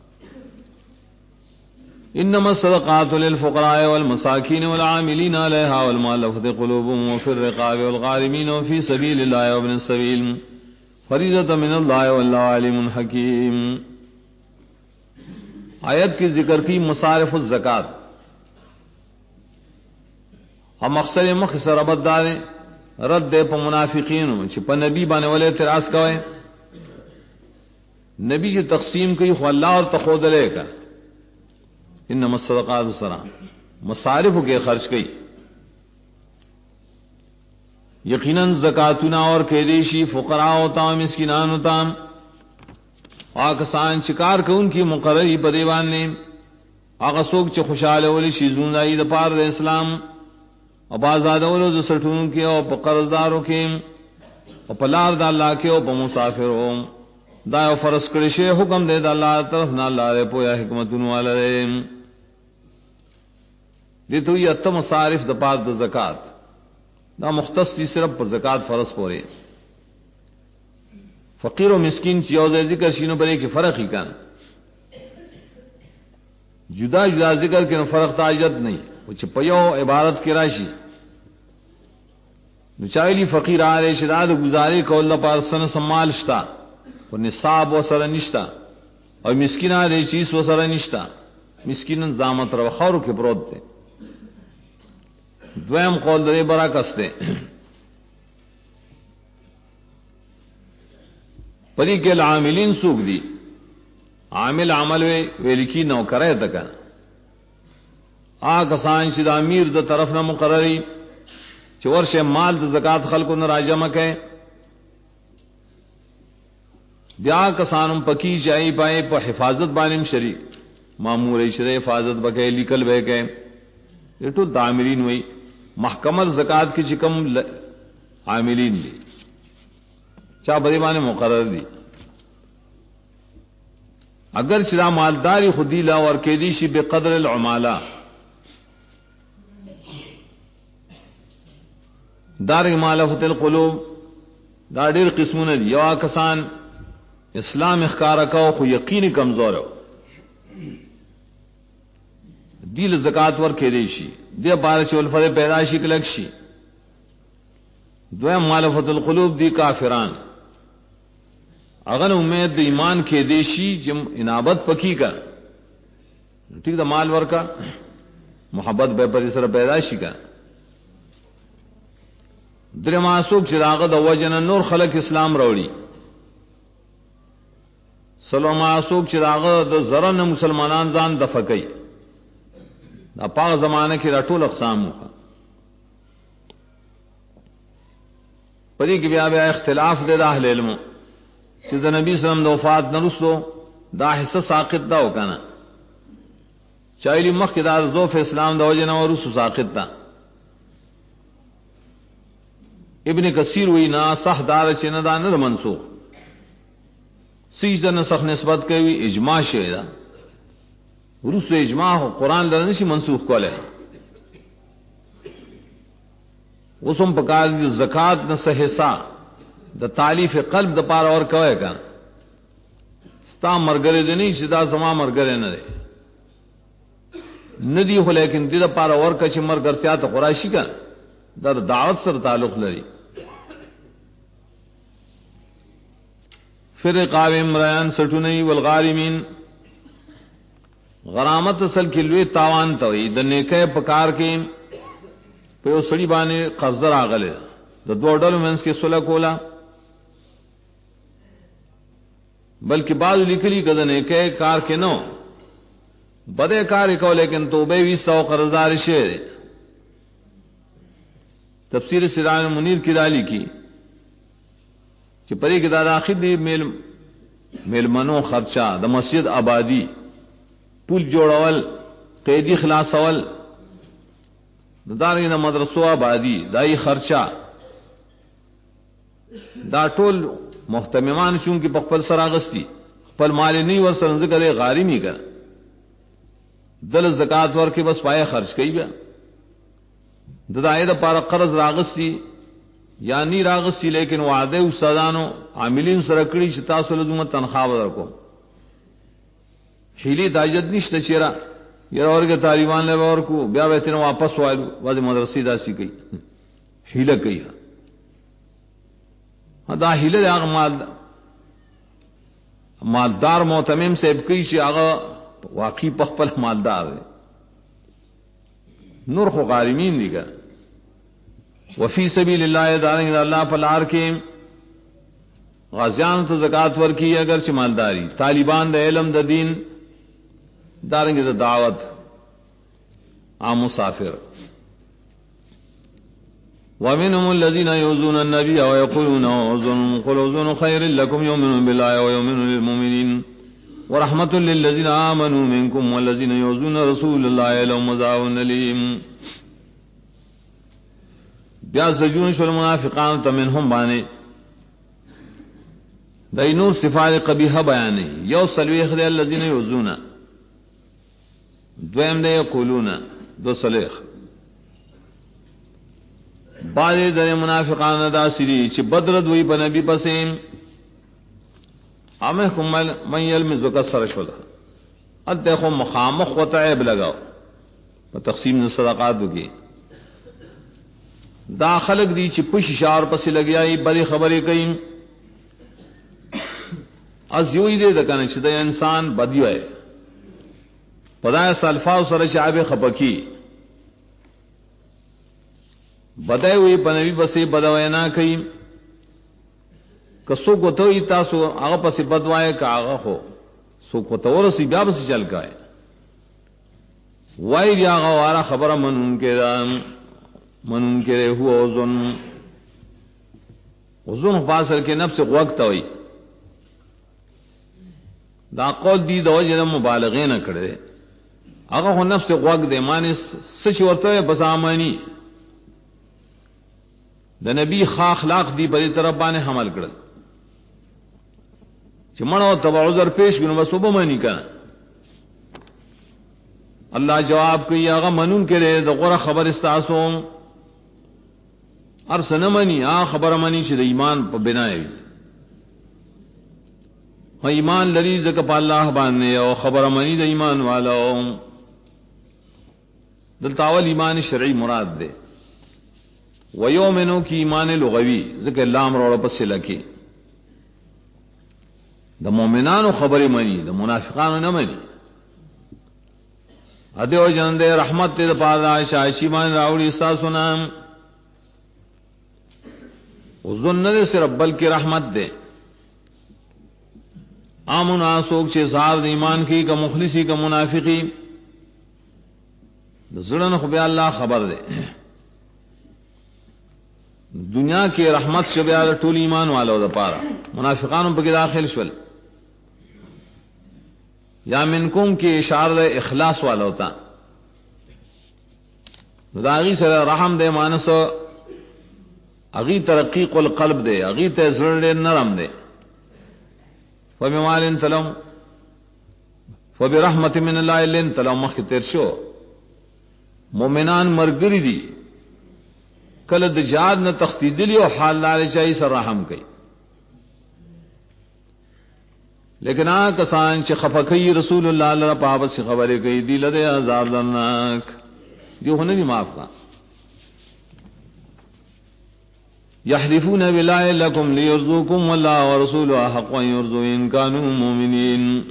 انما الصدقات للفقراء والمساكين والعاملين عليها والمؤلفة قلوبهم وفي الرقاب والغارمين وفي سبيل الله وابن السبيل فريضة من الله والله عليم حكيم. آیت کی ذکر کی مصارف الزکات ہم اکثر مختصر ربط دارے رد دے پا منافقین چھ پا نبی بانے والے اعتراض کوئے نبی کی تقسیم کی خو اللہ اور تخود لے کر انما الصدقات السلام مصارف کے خرچ کی یقیناً زکاتنا اور کیدیشی فقراء ہوتا مسکنان ہوتا آکسان چکار کا ان کی مقرری بدیوان نے آغا سوک چھ خوشحال اولی شیزون دائی دا پار دا اسلام اب آزاد اولو دا سٹھون کے او پا قرضداروں کے او پا لار دا اللہ کے او پا مسافروں دا فرس کرشے حکم دے دا اللہ طرف نا اللہ دے پویا حکمتن والا دے دیتے ہوئی اتم صارف دپار د زکات دا مختص دی صرف پر زکات فرض پورے فقیر و مسکین چیوز ذکر شینو برے کی فرق ہی کن جدا جدا ذکر کے فرق تاجت نہیں وہ چپیو عبارت کی راشی چاہیلی فقیر آرے شداد گزارے کول پار سن سمال شتا اور نصاب و سر نشتا اور مسکین آرے چیز و سر نشتا مسکین زامت رو خور کے پروت تھے دویم قول درے برا کستے پری کے العاملین سوک دی عامل عمل وے لکی نو کرے تکا کسان شد امیر دا طرف نہ مقرری چورش مال دا زکات خلقو نہ راجمہ کے بیا کسانم پکی چاہی پائے پا حفاظت بانم شریک معمور شرع حفاظت بکے لکل بے کے یہ تو عاملین ہوئی محکمل زکات کی چکم عاملین دی چاہ بریمان مقرر دی اگر چرا مالداری خودی لا اور کیدیشی بے قدر العمالہ دار مالفت القلوب دا ډیر قسمونه دي یو کسان اسلام اخکار کو خو یقینی کمزور ہو دیل زکات ور کیدیشی دی بار چول فر پیدائشی کلکشی دویم مالفت القلوب دی کافران اگر امید ایمان کے دیشی جم انابت پکی کا ٹھیک دا مال ور کا محبت بے پریسر پیدائشی کا در معصوب چراغ دا وجن نور خلق اسلام روڑی سلو معصوب چراغ دا زرن مسلمانان زان دفقی دا پاک زمانہ کی رٹول اقسام ہوا پری کی بیا بیا اختلاف دے دا اہل علم کہ دا نبی صلی اللہ علیہ وسلم دا وفات نرسو دا حصہ ساقط دا ہو کنا چاہیلی مخ کی دا زوف اسلام دا وجن و رسو ساقط دا ابن کثیر ہوئی نا صح دار چین دا نر منسوخ سیج دا نسخ نسبت کوي اجماع شوی دا رسو اجماع ہو قرآن لرنشی منسوخ کولے اسم پکار دی زکات نہ حصہ دا تالیف قلب دا پار اور کوئے کنا ستا مرگرے دے نہیں شدا زما مرگرے نہ دے ندی ہو لیکن دی دا پار اور کچھ مرگر سیات قرائشی کا در دعوت سر تعلق لری پھر رقاب امران سٹونی والغارمین غرامت اصل کی لوی تاوان توئی د نیکه پکار کې په سړي باندې قرض راغله د دوه ډول منس کې صلح کولا بلکہ بعض لکلی کده نیکه کار کې نو بده کار کو لیکن توبه ویستو قرضدار شه تفسیر سراج منیر کی دالی کی چې پرې کې دا اخر دی میل منو خرچا د مسجد آبادی پل جوړول قیدی خلاصول دارینه مدرسو آبادی دای خرچا دا ټول محتممان چون کې په خپل سراغستی خپل مال نه ور سره ذکر غارمی کړ دل زکات ور کې بس پای خرچ کوي بیا دایې د پاره قرض راغستی یا نی راغستی لیکن وعده استادانو عاملین سره کړی چې تاسو له دومره تنخواه ورکو ہیلی داجت نشته چیرې یره ورګه طالبان له ورکو بیا به تنه واپس وایو واځي مدرسې داسي کوي هیله کوي دا هیله هغه مالدار معتمم صاحب کوي چې هغه واقعي په خپل مالدار دی نور خو غارمین دي ګا وفي سبيل الله دارنګ الله په لار کې غازیان ته زکات ورکی اگر چې مالداری طالبان د علم د دین دارنګ د دعوت عام مسافر ومنهم الذين يؤذون النبي ويقولون أذن قل أذن خير لكم يؤمنون بالله ويؤمنون للمؤمنين ورحمة للذين آمنوا منكم والذين يؤذون رسول الله لهم عذاب أليم بیا زجون شو المنافقان تمنهم بانے دای نور صفات قبیحہ بیانے یو سلویخ دے الذین یؤذون دویم دے یقولون دو صلیخ بعض در منافقان دا سری چې بدر دوی په نبی پسیم امه کوم من یلمزو کسر شو ده ادخو مخامخ وتعب لگاو په تقسیم صدقاتو کې دا خلق دی چې پوش شعار پسې لګیاي بلې خبرې کوي از یو دې د کنه چې د انسان بدیو ہے پدای سلفاو سره شعب خپکی بدای وی پنوی پسې بدوي نه کوي کسو کو ته تاسو هغه پسې بدوای کا هغه خو سو کو ته ورسی بیا پسې چل کای وای بیا هغه واره خبره منون کې هو وزن فاصل کې نفس وقت وای دا قول دی د وجه مبالغه نه کړي هغه خو نفس وقت دی مانس سچ ورته بسامانی د نبی خا اخلاق دی په طرف باندې حمل کړل چې مړو تبع عذر پیش غنو وسوبه مانی کنه الله جواب کوي هغه منون کړي د غره خبر استاسو ارسنه منی خبره منی چې د ایمان په بنا وي ایمان لري ځکه په الله باندې او خبره منی د ایمان والو دلته اول ایمان شرعي مراد ده ويؤمنو کی ایمان لغوی ذکر لام روڑا پس لکی دا مومنانو خبری منی دا منافقانو نمانی ادیو جن دے رحمت دے پادا شایشی مان راوڑی استاسو نام وزن دے صرف بلکہ رحمت دے آمن آسوک چھ صاحب ایمان کی کا مخلصی کا منافقی زڑن خبی اللہ خبر دے دنیا کې رحمت شبیال ټول ایمان والو د پاره منافقانو په کې داخل شول یا منکم کې اشاره اخلاص والو تا داغي سره رحم دې مانس اغي ترقیق القلب دې اغي ته زړه نرم دې فبمال تلم فبرحمت من الله لن تلم مخ تیر شو مؤمنان مرګري دي کله د جهاد نه تختیدلی او حال لاره چای سره رحم کوي لیکن کسان چې خفقي رسول الله لپاره پاوس خبره کوي دی له عذاب درناک دیو نه دی معاف کا يحلفون بالله لكم ليرزقكم والله ورسوله حق ان يرزقوا ان كانوا مؤمنين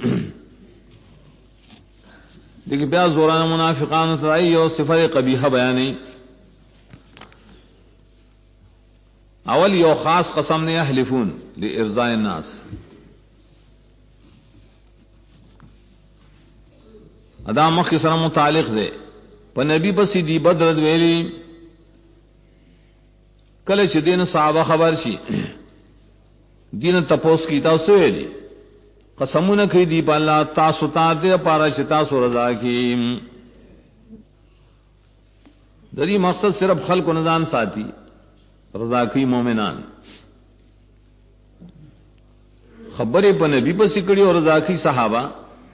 دیکھ بیا زوران منافقان ترای او صفه قبیحه بیانې اول یو خاص قسم نه يحلفون لارضاء الناس ادا مخ سره متعلق ده په نبی پسې دی بدر ویلي کله چې دین صحابه خبر شي دین تپوس کی تاسو ویلي قسمونه کوي دی په الله تاسو ته دې پاره چې تاسو رضا کی د دې مقصد صرف خلق و نظام ساتي رضا کی مومنان خبرې په نبی په سکړي او رضا کی صحابه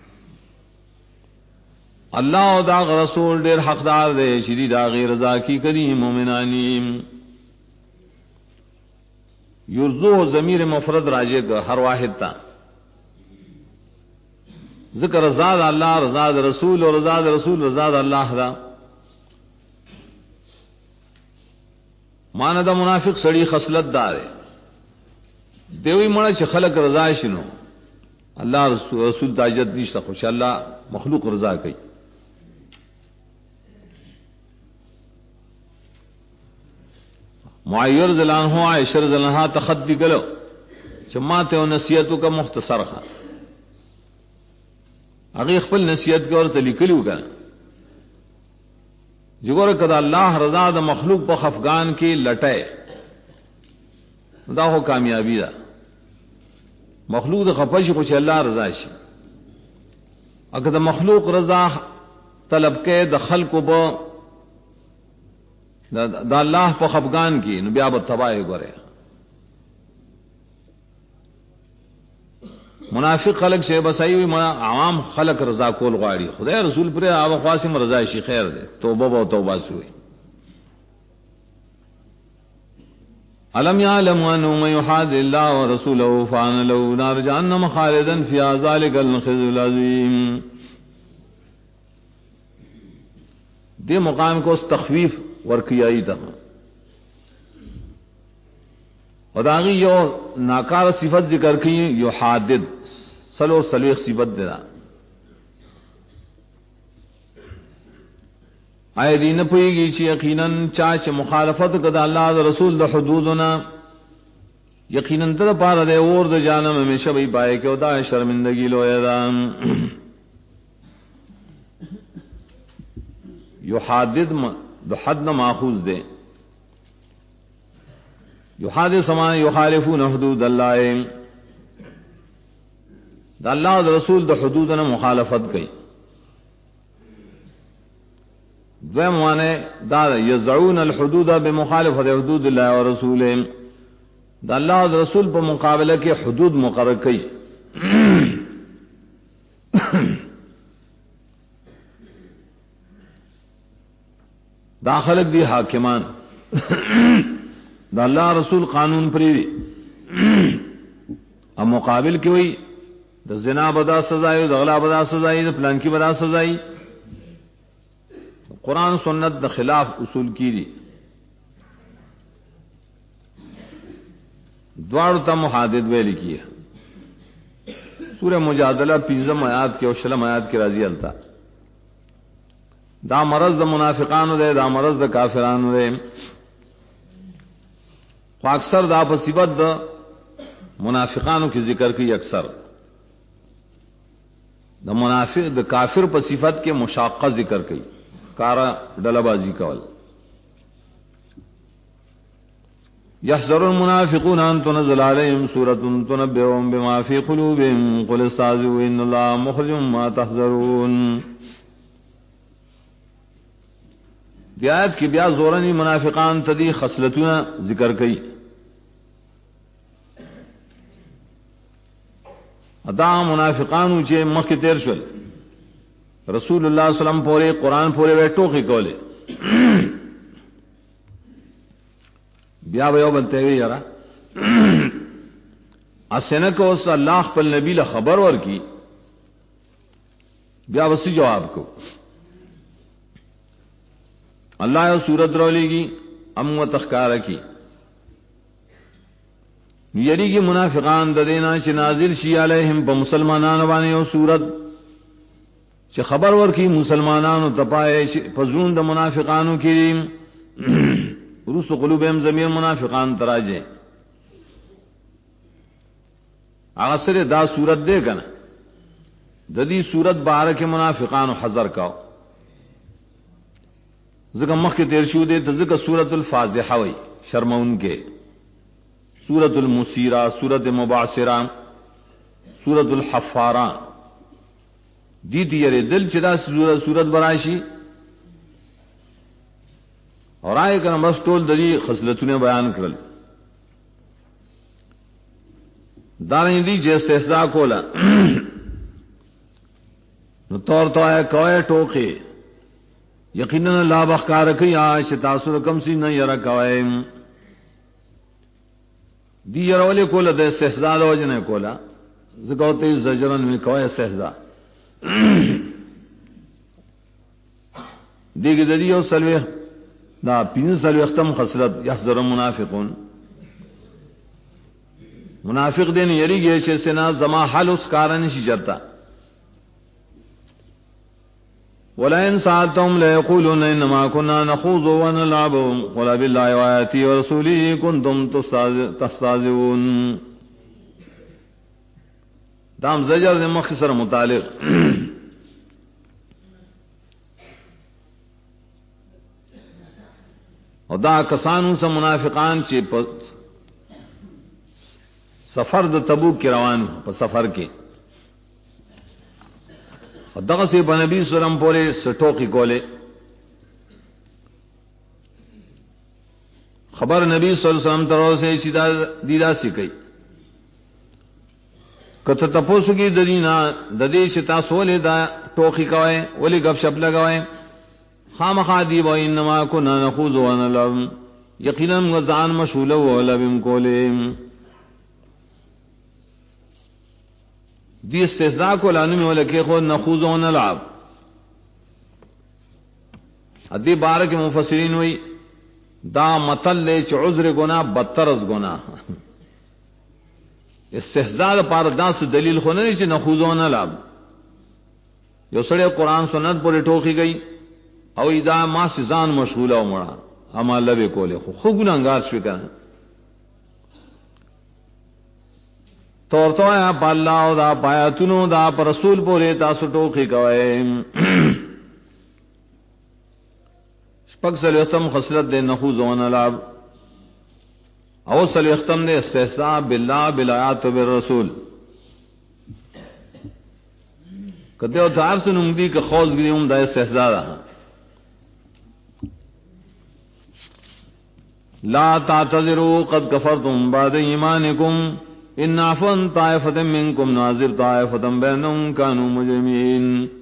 الله او دا رسول ډېر حقدار دی چې دا غیر رضا کی کړي مومنانی یرزو ضمیر مفرد راجع هر واحد تا ذکر رضا الله رضا رسول او رضا رسول رضا الله دا مان دا منافق سړی خصلت دار دیوی مړه چې خلق رضا شنو الله رسول تاجت نشته خوش الله مخلوق رضا کوي معیر زلان ہو عائشہ زلانها تخدی گلو چماته او نصیحتو کا مختصر خا هغه خپل نصیحت کو ورته لیکلو کا جګور کړه الله رضا د مخلوق په خفقان کې لټای دا هو کامیابی ده مخلوق د خفش خو چې الله رضا شي اګه د مخلوق رضا طلب کې د خلقو په دا الله په خفقان کې نو بیا به تباہی غره منافق خلق سے بسائی ہوئی عوام خلق رضا کول غاڑی خدا رسول پر آب خاصم رضا شی خیر دے توبہ سوئی علم یعلم انه من يحاد الله ورسوله فان له نار جهنم خالدا فيها ذلك الخزي العظيم. دے مقام کو تخفیف ورکیائی تھا وداغی یو ناکار صفت ذکر کی یحادد سلو سلویخ صفت دینا آئے دین پوئی گی چی یقیناً چاچ مخالفت کدا اللہ دا رسول دا حدودنا یقیناً در پارا دے اور دا جانم ہمیشہ بھی پائے کہ دا شرمندگی لوئے دا یحادد دا حد نہ ماخوذ دے یحادد سمان یخالفون حدود اللہ دا اللہ دا رسول دا حدودنا مخالفت کئی دویم معنی دا یزعون الحدود بمخالفت حدود اللہ و رسولہ دا اللہ و رسول پر مقابلہ کے حدود مقرر کی دا خلق دی حاکمان دا اللہ رسول قانون پری دی اب مقابل کی ہوئی دا زنا بدا سزائی دا غلا بدا سزائی دا پلان کی بدا سزائی قرآن سنت دا خلاف اصول کی دی دوار تا محادد ویلی کی ہے سورہ مجادلہ 15 آیات کے اور 16 آیات کے راضی التا دا مرض دا منافقانو دے دا مرض دا کافرانو دے اکثر دا پسیبت دا منافقانو کی ذکر کی اکثر دا منافق دا کافر پسیفت کے مشاقہ ذکر کی کارا ڈلا بازی کول یحذر المنافقون ان تنزل علیہم سورۃ تنبئهم بما فی قلوبهم قل استهزئوا ان اللہ مخرج ما تحذرون. دی آیت کی بیا زورنی منافقان تدی خصلتنا ذکر کئی ادا منافقان چے مخ تیر شل رسول اللہ صلی اللہ علیہ وسلم پورے قرآن پورے بیٹھو کی کولے بیا بیو بلتے ہوئے یارا اسنک اس اللہ پل نبی خبر ور کی بیا وسی جواب کو اللہ سورت رولی کی ام و تخکار کی یری کی منافقان ددینا چ نازل شی علیہم بمسلمانان وانی او سورت چ خبر ور کی مسلمانانو تپائے فزون د منافقانو کی روس قلوبهم ضمیر منافقان تراجے اغسر دا سورت دے کنا ددی سورت بارک منافقان حذر کاو ذکر مخ کے تیرشو دے تو ذکر سورت الفاضحہ وی شرمون کے سورت المسیرہ سورت مباصرہ سورت الحفارہ دیتی یرے دل چدا سورت برائشی اور آئے کنا بس ٹول دلی خصلتوں بیان کرل داریں دی جے استحضاء کولا نو طور تو آئے کوئے ٹوکے یقیناً اللہ بخکار کی آئے تاثر کم سی نہ یرا کوئے دی یرولی کولا دے استحضاء دو جنے کولا زکوتے زجرن میں کوئے استحضاء دیکھ ددی اور سلوے دا پین سلوے ختم خسرت یحذر منافقون منافق دین یری گئے سے سنا زما حل اس کارن شی جرتا ولئن سألتهم ليقولون انما كنا نخوض ونلعب قل بالله وآياته ورسوله كنتم تستهزئون. دام زجر مختصر متعلق اور دا کسانوں سے منافقان چی سفر د تبوک کی روان پر سفر کے اور دغه سے نبی صلی اللہ علیہ وسلم پورے سٹو کی کولے خبر نبی صلی اللہ علیہ وسلم ترو سے سیدھا دیدا سی کئی کته تپوسو کی درینا ددی شتا سولے دا ٹوخی کوئے ولی گپ شپ لگوئے خامخا دی و انما کنا نخوض و نلعب یقینا غزان مشغول و لبم کولے دی استهزاء کو لانمی ولکے خود نخوض و نلعب ادی بارک مفسرین ہوئی دا مطل لے چ عذر گنا بدتر از گنا استهزاء پار داس دلیل خو نه چې نخوضون لاب یو سړی قرآن سنت پورې ټوکی گئی او اذا ما سزان مشغوله او مړه اما لبه کوله خو ګناګار شو کنه تورته یا بالله او دا پایاتونو دا پر رسول پورې تاسو ټوکی کوي شپږ سلیختم خصلت دے نخوضون لاب او سلیختم نے استحساء باللہ بالآیات و بالرسول کہتے ہو تھار سے نمدی کا خوض گری دا استحساء رہا لا تعتذروا قد کفرتم بعد ایمانکم ان عفوا طائفة منکم نعذب طائفة بینهم كانوا مجرمین